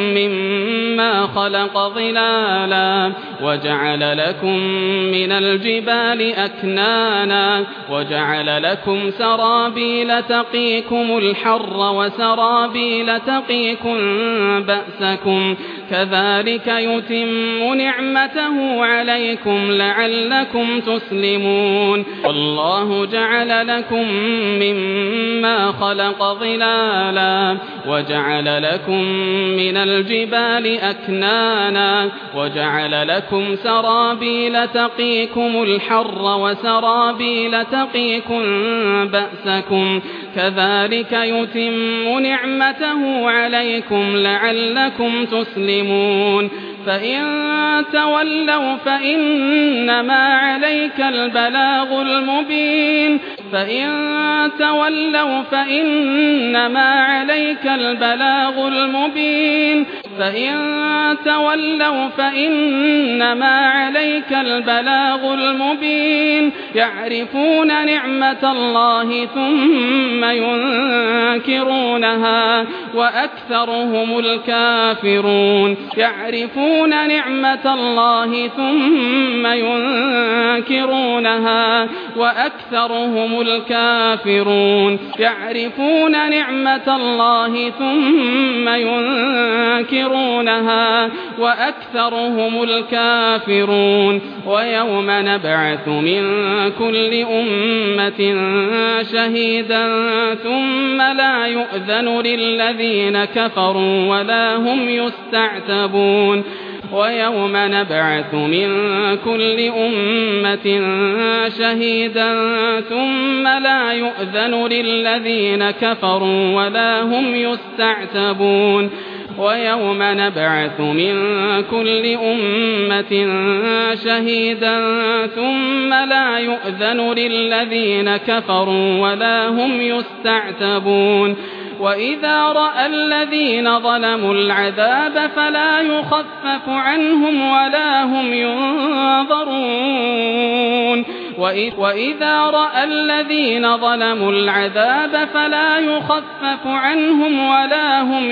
مما خلق ظلالا وجعل لكم من الجبال أكنانا وجعل لكم سرابيل تقيكم الحر وسرابيل تقيكم بأسكم كذلك يتم نعمته عليكم لعلكم تسلمون والله جعل لكم مما خلق ظلالا وجعل لكم من الجبال أكنانا وجعل لكم سرابيل تقيكم الحر وسرابيل تقيكم بأسكم كذلك يتم نعمته عليكم لعلكم تسلمون فإن تولوا فإنما عليك البلاغ المبين فإن تولوا فإنما عليك البلاغ المبين فإن تولوا فإنما عليك البلاغ المبين يعرفون نعمة الله ثم ينكرونها وأكثرهم الكافرون يعرفون نعمة الله ثم ينكرونها وأكثرهم الكافرون يعرفون نعمة الله ثم ينكرونها وأكثرهم الكافرون ويوم نبعث من كل أمة شهيدا ثم لا يؤذن للذين كفروا ولا هم يستعتبون ويوم نبعث من كل أمة شهيدا ثم لا يؤذن للذين كفروا ولا هم يستعتبون ويوم نبعث من كل أمة شهيدا ثم لا يؤذن للذين كفروا ولا هم يستعتبون وإذا رأى الذين ظلموا العذاب فلا يخفف عنهم ولا هم ينظرون وإذا رأى الذين ظلموا العذاب فلا يخفف عنهم ولا هم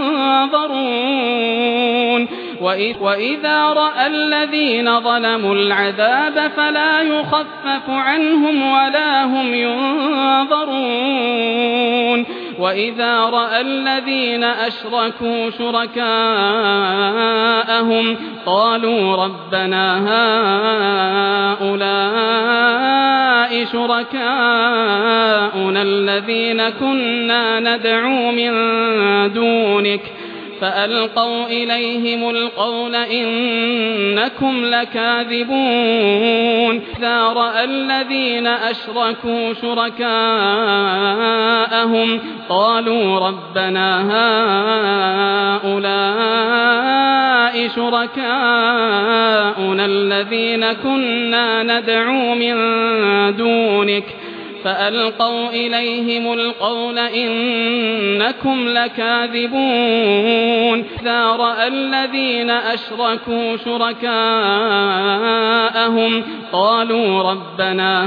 ينظرون وإذا رأى الذين ظلموا العذاب فلا يخفف عنهم ولا هم ينظرون وإذا رأى الذين أشركوا شركاءهم قالوا ربنا هؤلاء شركاؤنا الذين كنا ندعو من دونك فألقوا إليهم القول إنكم لكاذبون إذا رأى الذين أشركوا شركاءهم قالوا ربنا هؤلاء شركاؤنا الذين كنا ندعو من دونك فألقوا إليهم القول إنكم لكاذبون إذا رأى الذين أشركوا شركاءهم قالوا ربنا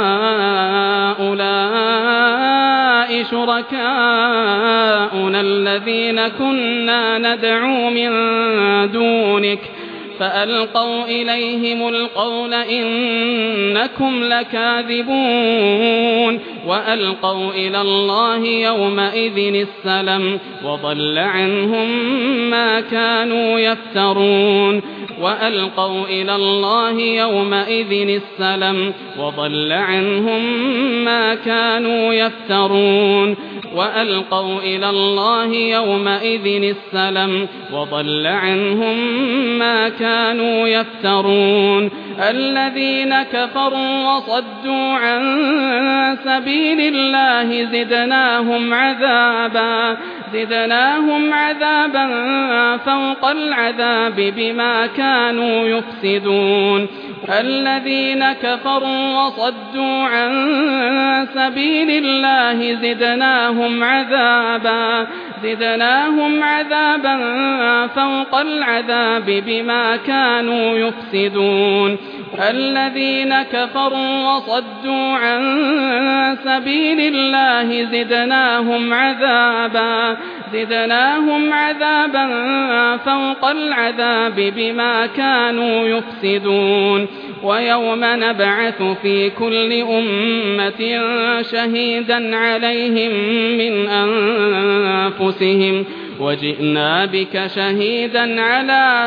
هؤلاء شركاؤنا الذين كنا ندعو من دونك فألقوا إليهم القول إنكم لكاذبون وألقوا إلى الله يومئذ السلم وضل عنهم ما كانوا يفترون وألقوا إلى الله يومئذ السلم وضل عنهم ما كانوا يفترون وألقوا إلى الله يومئذ السلم وضل عنهم ما كانوا يفترون الذين كفروا وصدوا عن سبيل الله زدناهم عذابا زدناهم عذابا فوق العذاب بما كانوا يفسدون الذين كفروا وصدوا عن سبيل الله زدناهم عذابا زدناهم عذابا فوق العذاب بما كانوا يفسدون الذين كفروا وصدوا عن سبيل الله زدناهم عذابا زدناهم عذابا فوق العذاب بما كانوا يفسدون ويوم نبعث في كل أمة شهيدا عليهم من أنفسهم وجئنا بك شهيدا على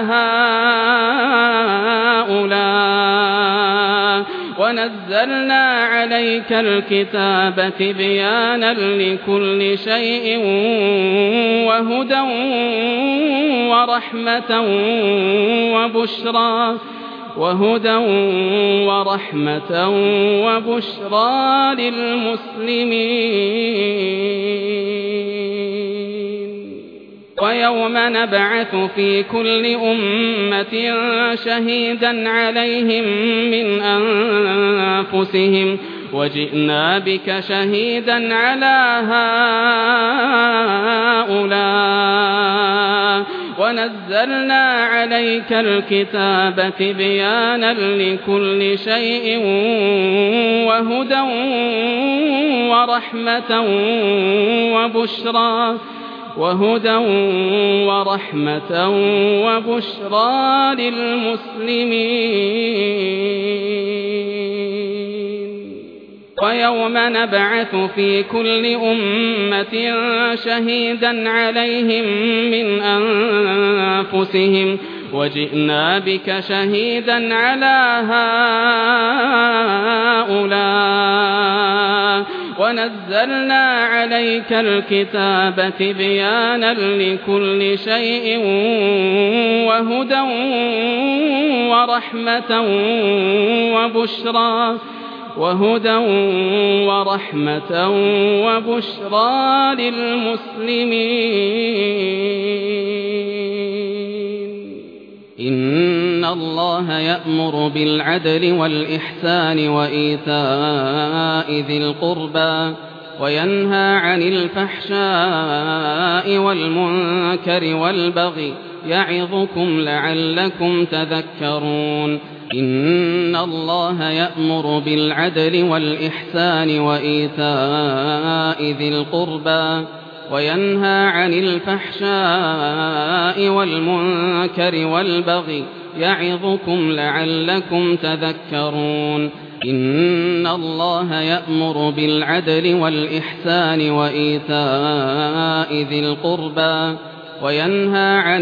هؤلاء ونزلنا عليك الكتاب تبيانا لكل شيء وهدى ورحمة وبشرى وهدى ورحمة وبشرى للمسلمين ويوم نبعث في كل أمة شهيدا عليهم من أنفسهم وجئنا بك شهيدا على هؤلاء ونزلنا عليك الكتاب تبيانا لكل شيء وهدى ورحمة وبشرى وهدى ورحمة وبشرى للمسلمين ويوم نبعث في كل أمة شهيدا عليهم من أنفسهم وجئنا بك شهيدا على هؤلاء ونزلنا عليك الكتاب تبيانا لكل شيء وهدى ورحمة وبشرى وهدى ورحمة وبشرى للمسلمين. إن الله يأمر بالعدل والإحسان وإيتاء ذي القربى وينهى عن الفحشاء والمنكر والبغي يعظكم لعلكم تذكرون. إن الله يأمر بالعدل والإحسان وإيتاء ذي القربى وينهى عن الفحشاء والمنكر والبغي يعظكم لعلكم تذكرون. إن الله يأمر بالعدل والإحسان وإيتاء ذي القربى وينهى عن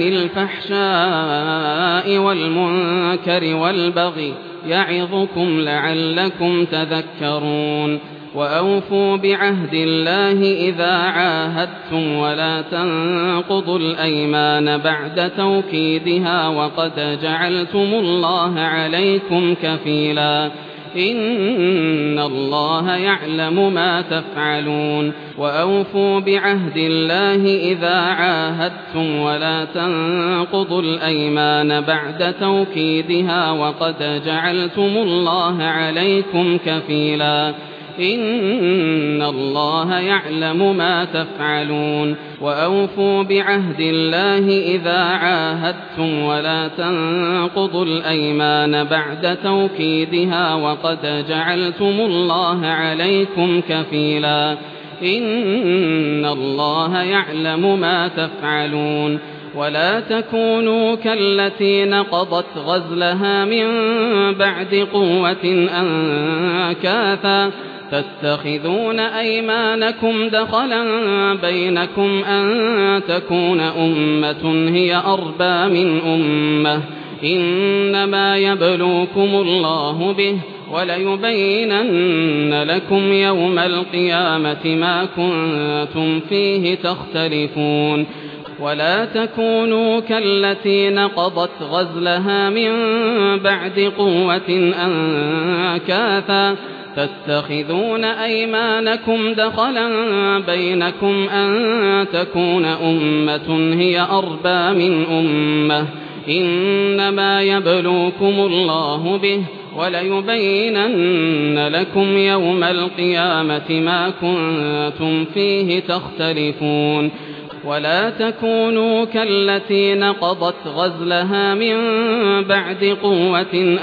الفحشاء والمنكر والبغي يعظكم لعلكم تذكرون. وأوفوا بعهد الله إذا عاهدتم ولا تنقضوا الأيمان بعد توكيدها وقد جعلتم الله عليكم كفيلا. إن الله يعلم ما تفعلون. وأوفوا بعهد الله إذا عاهدتم ولا تنقضوا الأيمان بعد توكيدها وقد جعلتم الله عليكم كفيلا. إن الله يعلم ما تفعلون. وأوفوا بعهد الله إذا عاهدتم ولا تنقضوا الأيمان بعد توكيدها وقد جعلتم الله عليكم كفيلا. إن الله يعلم ما تفعلون. ولا تكونوا كالتي نقضت غزلها من بعد قوة أنكاثا تتخذون أيمانكم دخلا بينكم أن تكون أمة هي أربى من أمة إنما يبلوكم الله به وليبينن لكم يوم القيامة ما كنتم فيه تختلفون. ولا تكونوا كالتي نقضت غزلها من بعد قوة أنكاثا تتخذون أيمانكم دخلا بينكم أن تكون أمة هي أربى من أمة إنما يبلوكم الله به وليبينن لكم يوم القيامة ما كنتم فيه تختلفون. ولا تكونوا كالتي نقضت غزلها من بعد قوة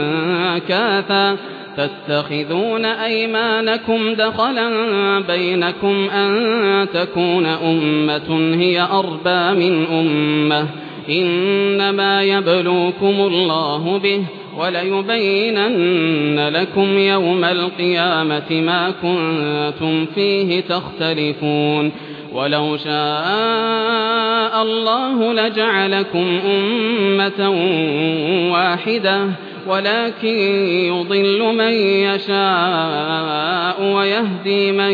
أنكاثا تتخذون أيمانكم دخلا بينكم أن تكون أمة هي أربى من أمة إنما يبلوكم الله به وليبينن لكم يوم القيامة ما كنتم فيه تختلفون. ولو شاء الله لجعلكم أمة واحدة ولكن يضل من يشاء ويهدي من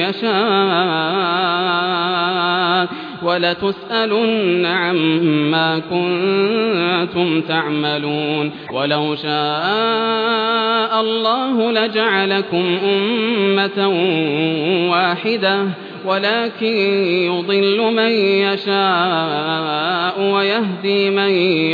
يشاء ولتسألن عما كنتم تعملون. ولو شاء الله لجعلكم أمة واحدة ولكن يضل من يشاء ويهدي من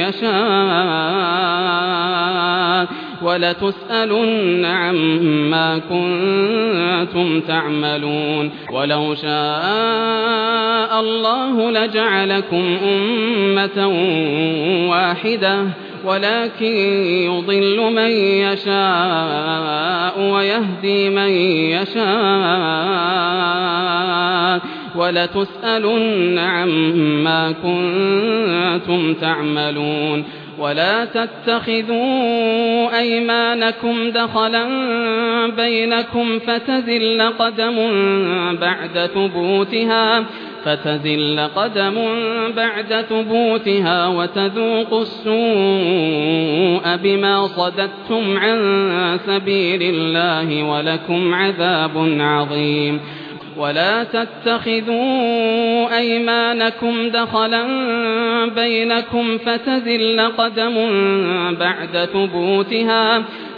يشاء ولتسألن عما كنتم تعملون. ولو شاء الله لجعلكم أمة واحدة ولكن يضل من يشاء ويهدي من يشاء ولتسألن عما كنتم تعملون. ولا تتخذوا أيمانكم دخلا بينكم فتزل قدم بعد ثبوتها فتزل قدم بعد ثبوتها وتذوقوا السوء بما صددتم عن سبيل الله ولكم عذاب عظيم. ولا تتخذوا أيمانكم دخلا بينكم فتزل قدم بعد ثبوتها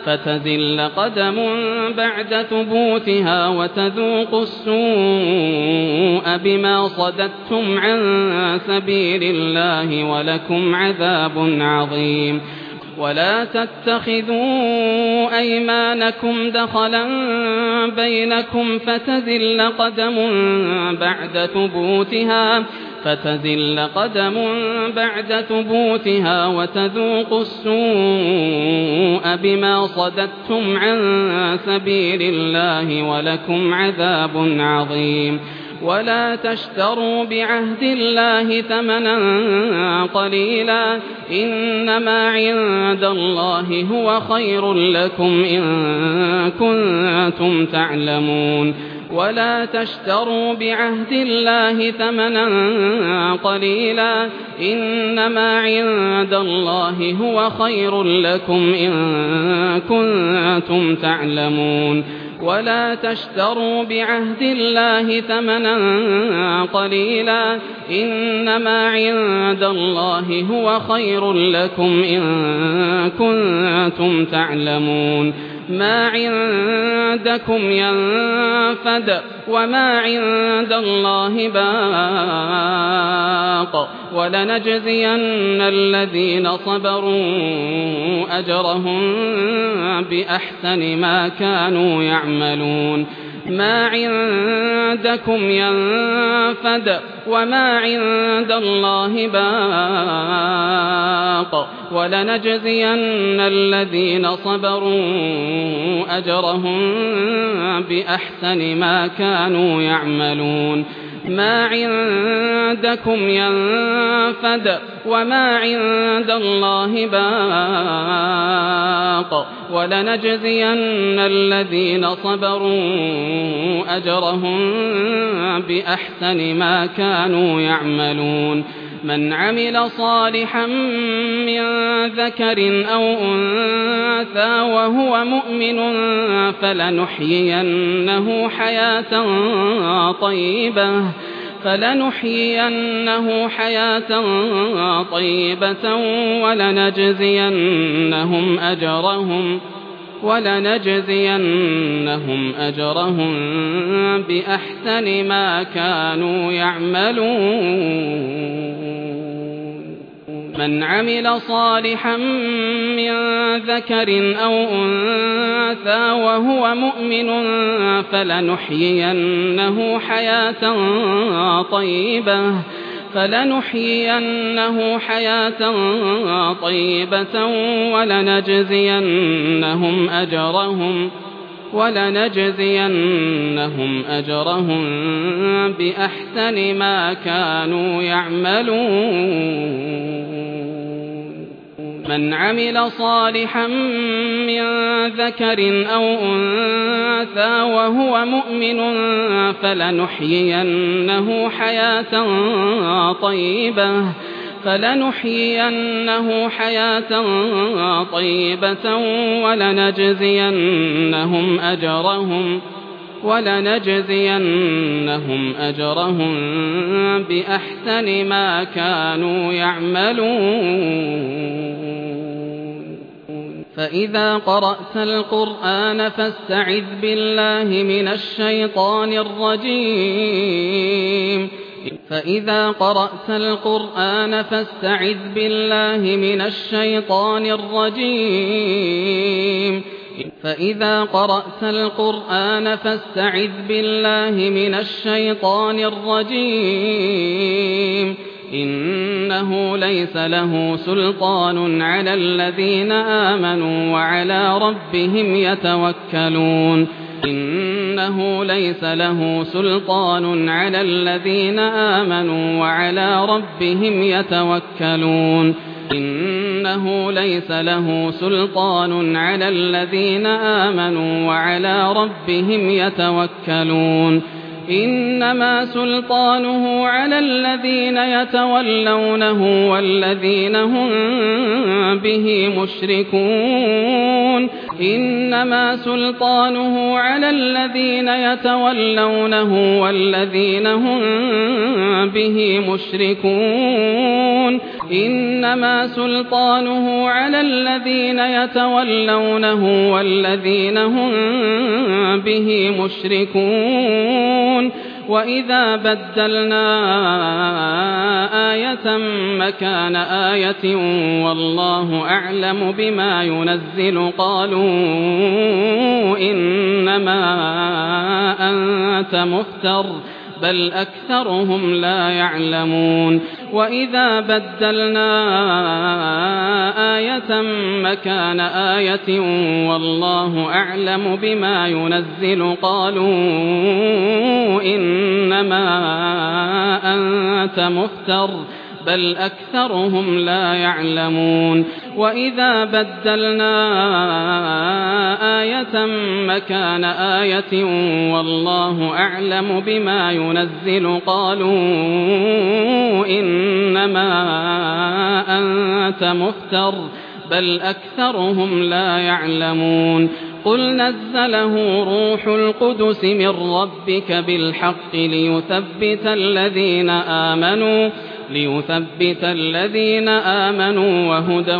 فتزل قدم بعد ثبوتها وتذوقوا السوء بما صددتم عن سبيل الله ولكم عذاب عظيم. ولا تتخذوا أيمانكم دخلا بينكم فتزل قدم بعد ثبوتها فتزل قدم بعد ثبوتها وتذوقوا السوء بما صددتم عن سبيل الله ولكم عذاب عظيم. ولا تشتروا بعهد الله ثمنا قليلا إنما عند الله هو خير لكم إن كنتم تعلمون. ولا تشتروا بعهد الله ثمنا قليلا إنما عند الله هو خير لكم إن كنتم تعلمون. ولا تشتروا بعهد الله ثمنا قليلا إنما عند الله هو خير لكم إن كنتم تعلمون. ما عندكم ينفد وما عند الله باق ولنجزين الذين صبروا أجرهم بأحسن ما كانوا يعملون. ما عندكم ينفد وما عند الله باق ولنجزين الذين صبروا أجرهم بأحسن ما كانوا يعملون. ما عندكم ينفد وما عند الله باق ولنجزين الذين صبروا أجرهم بأحسن ما كانوا يعملون. من عمل صالحا من ذكر أو أنثى وهو مؤمن فلنحيينه حياة طيبة فلنحيينه حياة طيبة ولنجزينهم أجرهم ولنجزينهم أجرهم بأحسن ما كانوا يعملون. من عمل صالحا من ذكر أو أنثى وهو مؤمن فلنحيينه حياة طيبة فلنحيينه حياة طيبة ولنجزينهم أجرهم ولنجزينهم أجرهم بأحسن ما كانوا يعملون. من عمل صالحا من ذكر أو أنثى وهو مؤمن فلنحيينه حياة طيبة فلنحيينه حياة طيبة ولنجزينهم أجرهم ولنجزينهم أجرهم بأحسن ما كانوا يعملون. فإذا قرأت القرآن فاستعذ بالله من الشيطان الرجيم. فإذا قرأت القرآن فاستعذ بالله من الشيطان الرجيم. فإذا قرأت القرآن فاستعذ بالله من الشيطان الرجيم. إنه ليس له سلطان على الذين آمنوا وعلى ربهم يتوكلون. إنه ليس له سلطان على الذين آمنوا وعلى ربهم يتوكلون. إنه ليس له سلطان على الذين آمنوا وعلى ربهم يتوكلون. إنما سلطانه على الذين يتولونه والذين هم به مشركون. يشركون إنما سلطانه على الذين يتولونه والذين هم به مشركون إنما سلطانه على الذين يتولونه والذين هم به مشركون وإذا بدلنا آية مكان آية والله أعلم بما ينزل قالوا إنما أنت مفتر بل أكثرهم لا يعلمون وإذا بدلنا آية مكان آية والله أعلم بما ينزل قالوا إنما أنت مفتر بل أكثرهم لا يعلمون وإذا بدلنا آية مكان آية والله أعلم بما ينزل قالوا إنما أنت مفتر بل أكثرهم لا يعلمون قل نزله روح القدس من ربك بالحق ليثبت الذين آمنوا ليثبت الذين آمنوا وهدى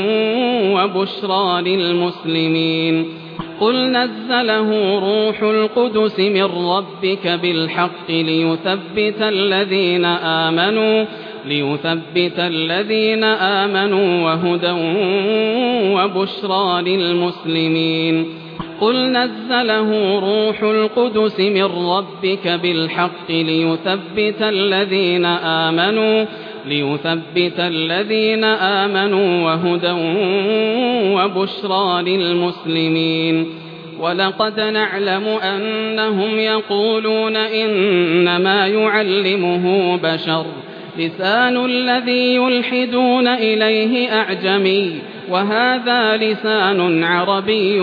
وبشرى للمسلمين قل نزله روح القدس من ربك بالحق ليثبت الذين آمنوا ليثبت الذين آمنوا وهدى وبشرى للمسلمين قل نزله روح القدس من ربك بالحق ليثبت الذين آمنوا ليثبت الذين آمنوا وهدى وبشرى للمسلمين ولقد نعلم أنهم يقولون إنما يعلمه بشر لسان الذي يلحدون إليه أعجمي وهذا لسان عربي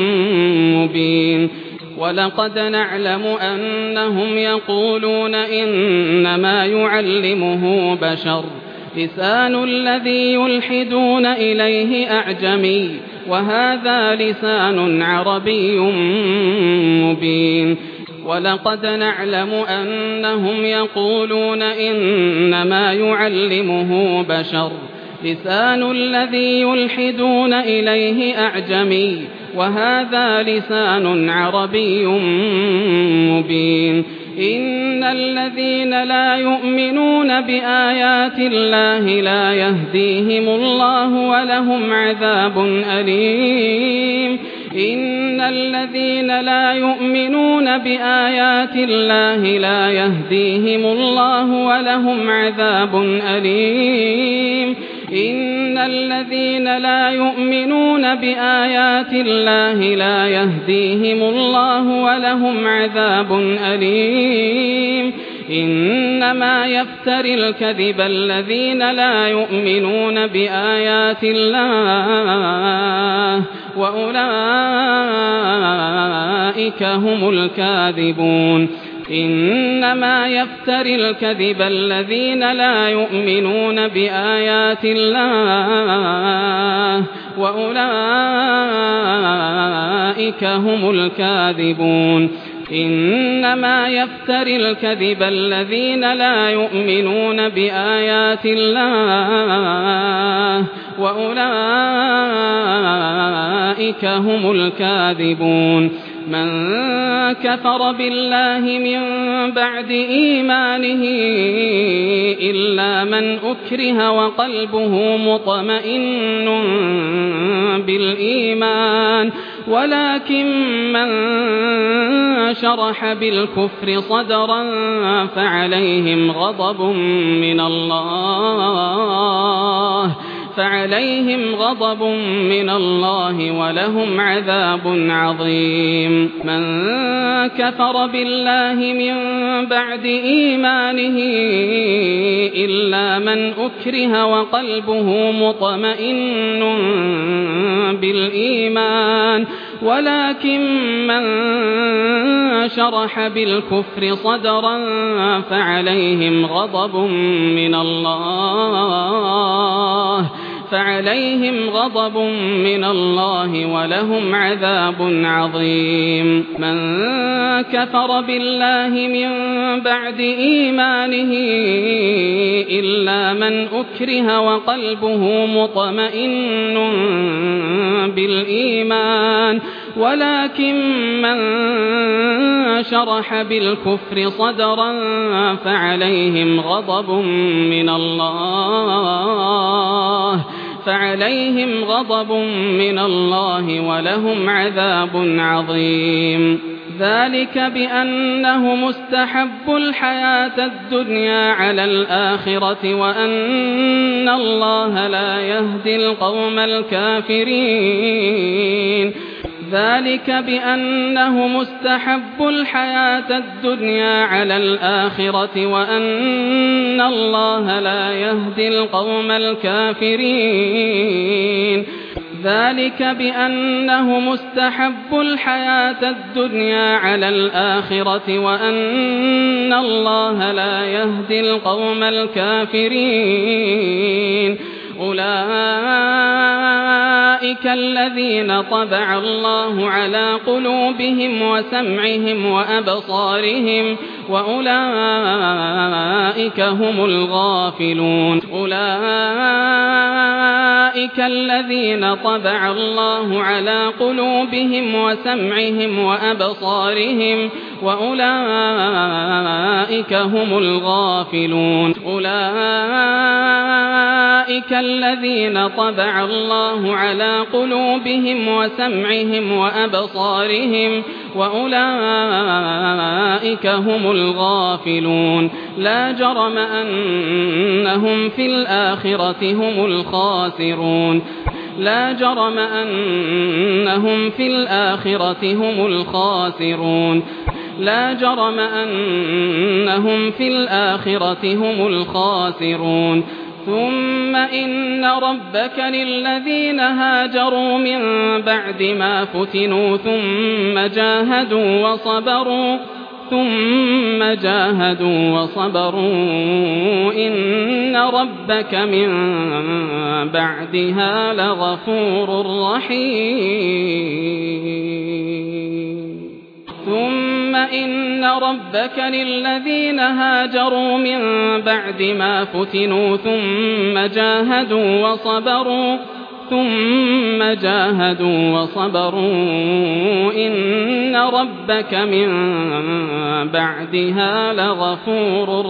مبين ولقد نعلم أنهم يقولون إنما يعلمه بشر لسان الذي يلحدون إليه أعجمي وهذا لسان عربي مبين ولقد نعلم أنهم يقولون إنما يعلمه بشر لسان الذي يلحدون إليه أعجمي وهذا لسان عربي مبين إن الذين لا يؤمنون بآيات الله لا يهديهم الله ولهم عذاب أليم إن الذين لا يؤمنون بآيات الله لا يهديهم الله ولهم عذاب أليم إن الذين لا يؤمنون بآيات الله لا يهديهم الله ولهم عذاب أليم إنما يفتري الكذب الذين لا يؤمنون بآيات الله وأولئك هم الكاذبون إنما يفتري الكذب الذين لا يؤمنون بآيات الله وأولئك هم الكاذبون إنما يفتري الكذب الذين لا يؤمنون بآيات الله وأولئك هم الكاذبون من كفر بالله من بعد إيمانه إلا من أكره وقلبه مطمئن بالإيمان ولكن من شرح بالكفر صدرا فعليهم غضب من الله فعليهم غضب من الله ولهم عذاب عظيم من كفر بالله من بعد إيمانه إلا من أكره وقلبه مطمئن بالإيمان ولكن من شرح بالكفر صدرا فعليهم غضب من الله فعليهم غضب من الله ولهم عذاب عظيم من كفر بالله من بعد إيمانه إلا من أكره وقلبه مطمئن بالإيمان ولكن من شرح بالكفر صدرا فعليهم غضب من الله فعليهم غضب من الله ولهم عذاب عظيم ذلك بأنه مستحب الحياة الدنيا على الآخرة وأن الله لا يهدي القوم الكافرين ذلك بأنه مستحب الحياة الدنيا على الآخرة وأن الله لا يهدي القوم الكافرين ذلك بأنه مستحب الحياة الدنيا على الآخرة وأن الله لا يهدي القوم الكافرين أولئك الذين طبع الله على قلوبهم وسمعهم وأبصارهم وأولئك هم الغافلون أولئك الذين طبع الله على قلوبهم وسمعهم وأبصارهم وأولئك هم الغافلون أولئك الذين طبع الله على قلوبهم وسمعهم وأبصارهم وأولئك هم الغافلون لا جرم أنهم في الآخرة هم الخاسرون لا جرم أنهم في الآخرة هم الخاسرون لا جرم أنهم في الآخرة هم الخاسرون ثم إن ربك للذين هاجروا من بعد ما فتنوا ثم جاهدوا وصبروا ثم جاهدوا وصبروا إن ربك من بعدها لغفور رحيم ثم إن ربك للذين هاجروا من بعد ما فتنوا ثم جاهدوا وصبروا ثم جاهدوا وصبروا إن ربك من بعدها لغفور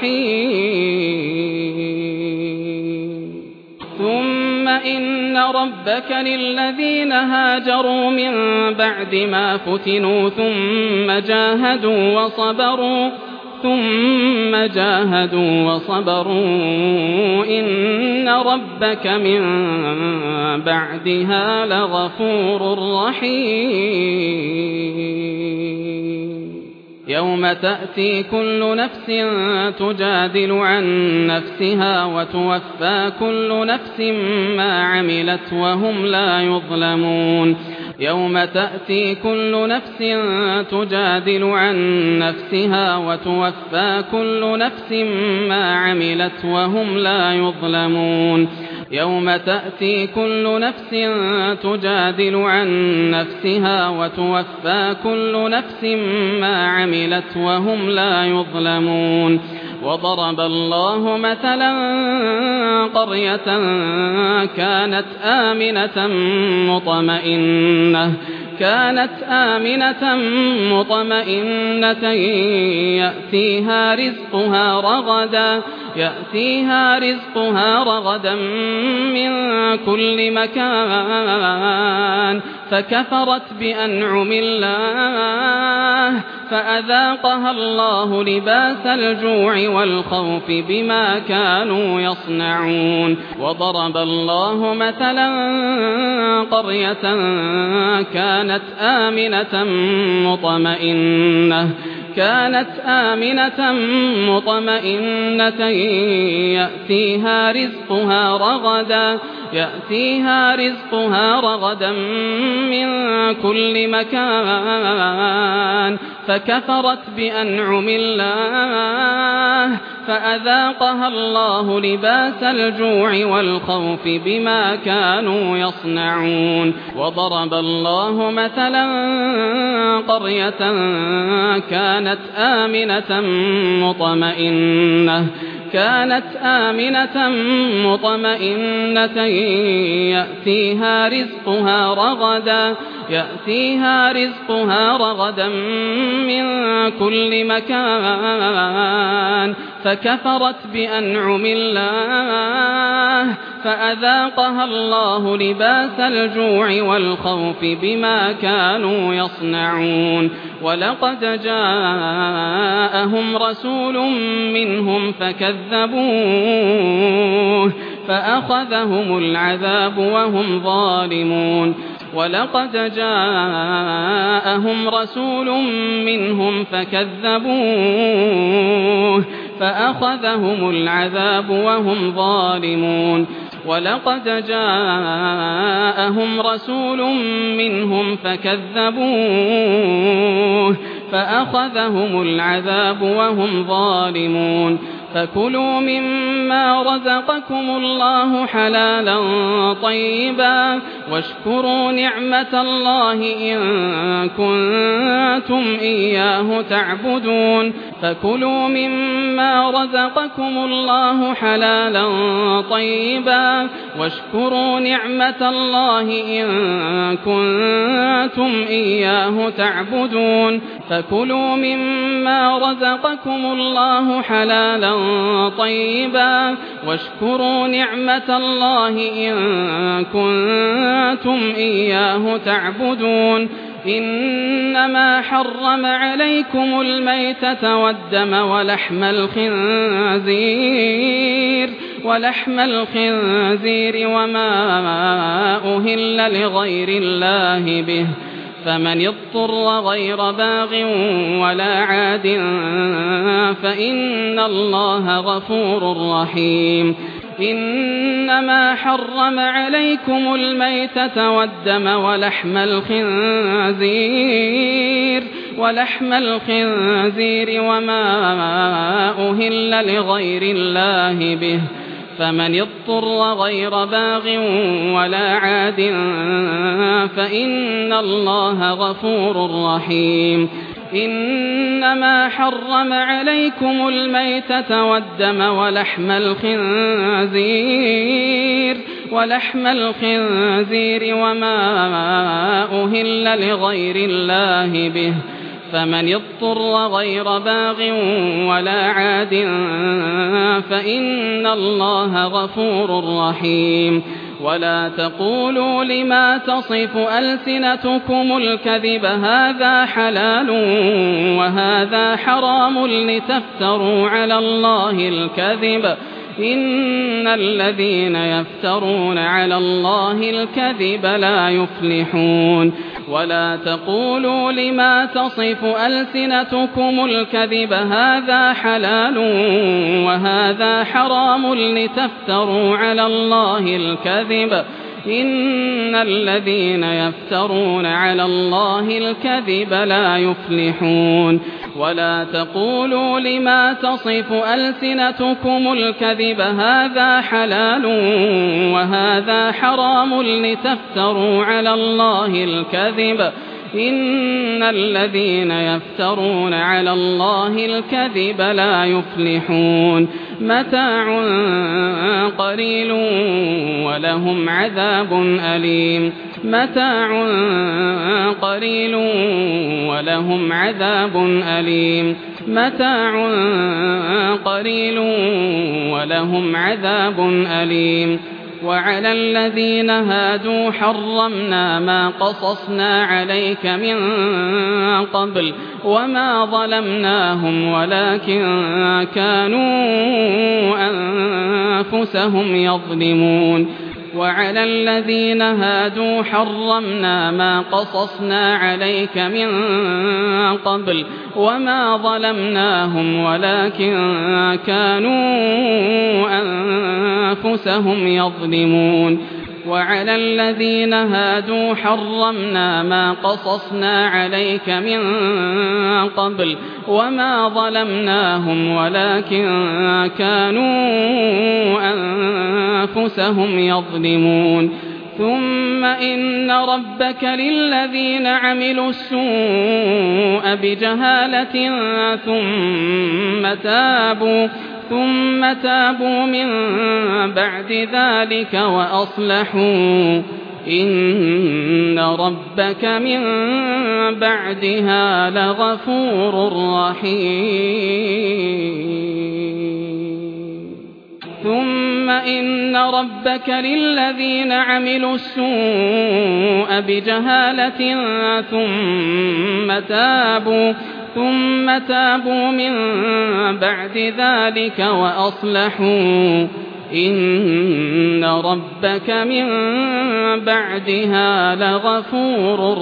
رحيم ثم إن ربك للذين هاجروا من بعد ما فتنوا ثم جاهدوا وصبروا ثم جاهدوا وصبروا إن ربك من بعدها لغفور رحيم يوم تأتي كل نفس تجادل عن نفسها وتوفى كل نفس ما عملت وهم لا يظلمون يوم تأتي كل نفس تجادل عن نفسها وتوفى كل نفس ما عملت وهم لا يظلمون يوم تأتي كل نفس تجادل عن نفسها وتوفى كل نفس ما عملت وهم لا يظلمون وضرب الله مثلا قرية كانت آمنة مطمئنة كانت آمنة مطمئنة يأتيها رزقها رغدا يأتيها رزقها رغدا من كل مكان فكفرت بأنعم الله فأذاقها الله لباس الجوع والخوف بما كانوا يصنعون وضرب الله مثلا قرية كانت آمنة مطمئنة كانت آمنة مطمئنة يأتيها رزقها رغدا يأتيها رزقها رغدا من كل مكان فكفرت بأنعم الله فأذاقها الله لباس الجوع والخوف بما كانوا يصنعون. وضرب الله مثلا قرية كانت آمنة مطمئنة كانت آمنة مطمئنة يأتيها رزقها رغدا يأتيها رزقها رغدا من كل مكان فكفرت بأنعم الله فأذاقها الله لباس الجوع والخوف بما كانوا يصنعون. ولقد جاءهم رسول منهم فكذبوه فأخذهم العذاب وهم ظالمون. ولقد جاءهم رسول منهم فكذبوه فأخذهم العذاب وهم ظالمون. ولقد جاءهم رسول منهم فكذبوه فأخذهم العذاب وهم ظالمون. فكلوا مما رزقكم الله حلالا طيبا واشكروا نعمة الله إن كنتم إياه تعبدون. فكلوا مما رزقكم الله حلالا طيبا واشكروا نعمة الله إن كنتم إياه تعبدون. فكلوا مما رزقكم الله حلالا طيبا واشكروا نعمة الله إن كنتم إياه تعبدون. إنما حرم عليكم الميتة والدم ولحم الخنزير ولحم الخنزير وما أهل لغير الله به فمن اضطر غير باغ ولا عاد فإن الله غفور رحيم. إنما حرم عليكم الميتة والدم ولحم الخنزير ولحم الخنزير وما أهل لغير الله به فمن اضطر غير باغ ولا عاد فإن الله غفور رحيم. إنما حرم عليكم الميتة والدم ولحم الخنزير ولحم الخنزير وما أهل لغير الله به فمن اضطر غير باغ ولا عاد فإن الله غفور رحيم. ولا تقولوا لما تصف ألسنتكم الكذب هذا حلال وهذا حرام لتفتروا على الله الكذب إن الذين يفترون على الله الكذب لا يفلحون. ولا تقولوا لما تصف ألسنتكم الكذب هذا حلال وهذا حرام لتفتروا على الله الكذب إن الذين يفترون على الله الكذب لا يفلحون. ولا تقولوا لما تصف ألسنتكم الكذب هذا حلال وهذا حرام لتفتروا على الله الكذب إن الذين يفترون على الله الكذب لا يفلحون. متاع قليل ولهم عذاب أليم متاع قليل ولهم عذاب أليم متاع قليل ولهم عذاب أليم. وعلى الذين هادوا حرمنا ما قصصنا عليك من قبل وما ظلمناهم ولكن كانوا أنفسهم يظلمون. وعلى الذين هادوا حرمنا ما قصصنا عليك من قبل وما ظلمناهم ولكن كانوا أنفسهم يظلمون. وعلى الذين هادوا حرمنا ما قصصنا عليك من قبل وما ظلمناهم ولكن كانوا أنفسهم يظلمون ثم إن ربك للذين عملوا السوء بجهالة ثم تابوا ثم تابوا من بعد ذلك وأصلحوا إن ربك من بعدها لغفور رحيم ثم إن ربك للذين عملوا السوء بجهالة ثم تابوا ثم تابوا من بعد ذلك وأصلحوا إن ربك من بعدها لغفور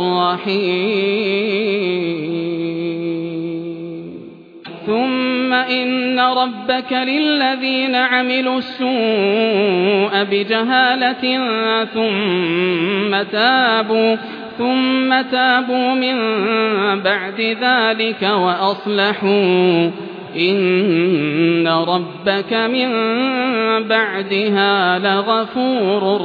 رحيم ثم إن ربك للذين عملوا السوء بجهالة ثم تابوا ثم تابوا من بعد ذلك وأصلحوا إن ربك من بعدها لغفور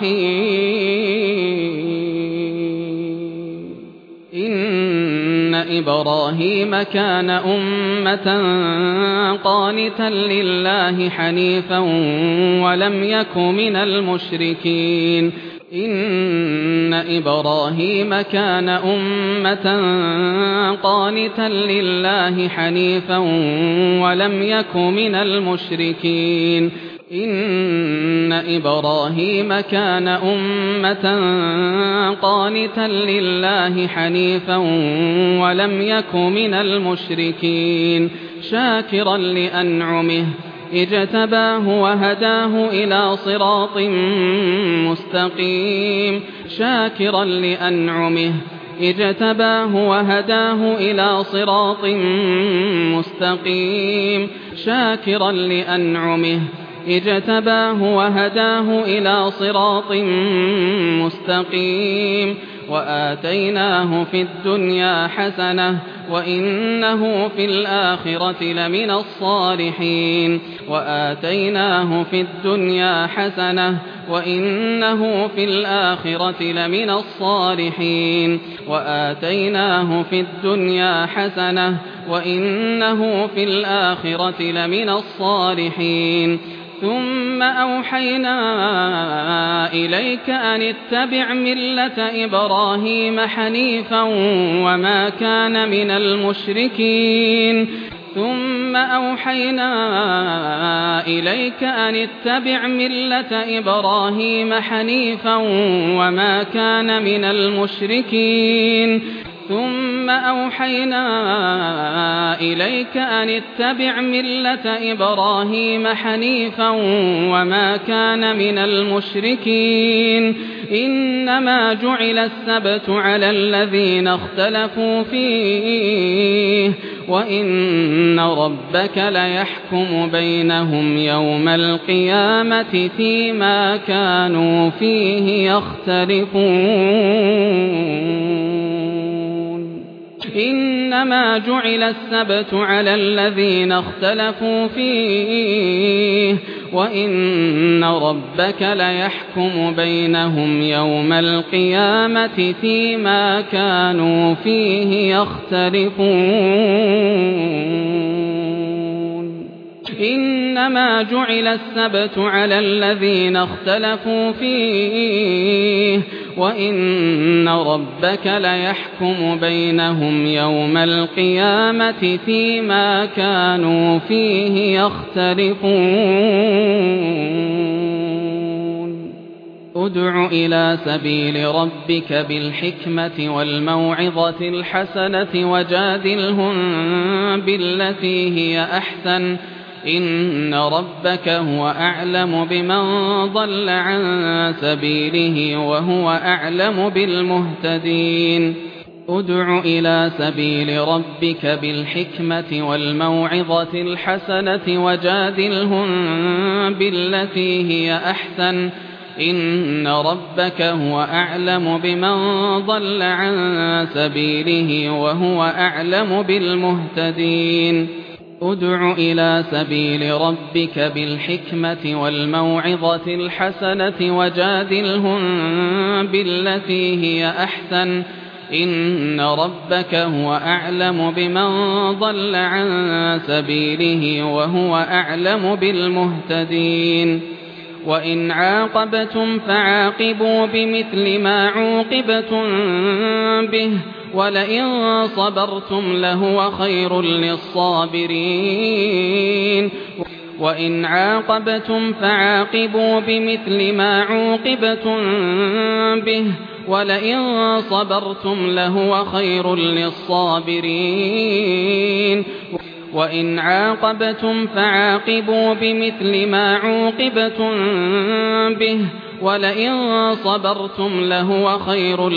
رحيم إن إبراهيم كان أمة قانتا لله حنيفا ولم يك من المشركين إن إبراهيم كان أمة قانتا لله حنيفا ولم يك من المشركين إن إبراهيم كان أمة قانتا لله حنيفا ولم يك من المشركين شاكرا لأنعمه اجتباه وهداه إلى صراط مستقيم شاكرا لأنعمه اجتباه وهداه إلى صراط مستقيم شاكرا لأنعمه اجتباه وهداه إلى صراط مستقيم وآتيناه في الدنيا حسنة وإنه في الآخرة لمن الصالحين وآتيناه في الدنيا حسنة وإنه في الآخرة لمن الصالحين وآتيناه في الدنيا حسنة وإنه في الآخرة لمن الصالحين ثم أوحينا إليك أن اتبع ملة إبراهيم حنيفا وما كان من المشركين ثم أوحينا إليك أن اتبع ملة إبراهيم حنيفا وما كان من المشركين ثم أوحينا إليك أن اتبع ملة إبراهيم حنيفا وما كان من المشركين إنما جعل السبت على الذين اختلفوا فيه وإن ربك ليحكم بينهم يوم القيامة فيما كانوا فيه يختلفون إنما جعل السبت على الذين اختلفوا فيه وإن ربك ليحكم بينهم يوم القيامة فيما كانوا فيه يختلفون إنما جعل السبت على الذين اختلفوا فيه وإن ربك ليحكم بينهم يوم القيامة فيما كانوا فيه يختلفون ادع إلى سبيل ربك بالحكمة والموعظة الحسنة وجادلهم بالتي هي أحسن إن ربك هو أعلم بمن ضل عن سبيله وهو أعلم بالمهتدين ادع إلى سبيل ربك بالحكمة والموعظة الحسنة وجادلهم بالتي هي أحسن إن ربك هو أعلم بمن ضل عن سبيله وهو أعلم بالمهتدين ادع إلى سبيل ربك بالحكمة والموعظة الحسنة وجادلهم بالتي هي أحسن إن ربك هو أعلم بمن ضل عن سبيله وهو أعلم بالمهتدين وإن عاقبتم فعاقبوا بمثل ما عوقبتم به ولئن صبرتم لهو خير للصابرين وإن عاقبتم فعاقبوا بمثل ما عوقبتم به ولئن صبرتم لهو خير للصابرين وإن عاقبتم فعاقبوا بمثل ما عوقبتم به ولئن صبرتم لهو خير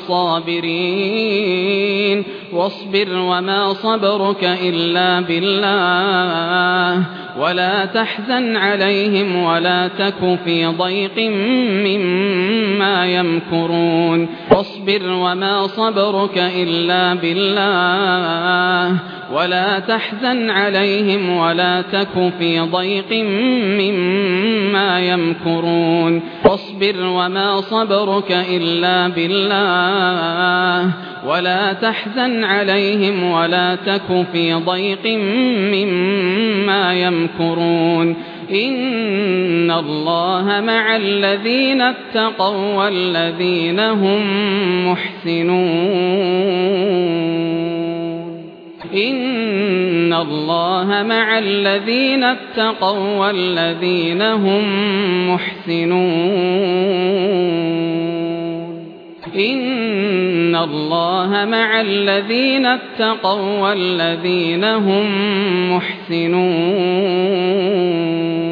للصابرين واصبر وما صبرك إلا بالله ولا تحزن عليهم ولا تك في ضيق مما يمكرون واصبر وما صبرك إلا بالله ولا تحزن عليهم ولا تك في ضيق مما يمكرون واصبر وما صبرك إلا بالله ولا تحزن عليهم ولا تك في ضيق مما يمكرون إن الله مع الذين اتقوا والذين هم محسنون إن الله مع الذين اتقوا والذين هم محسنون إن الله مع الذين اتقوا والذين هم محسنون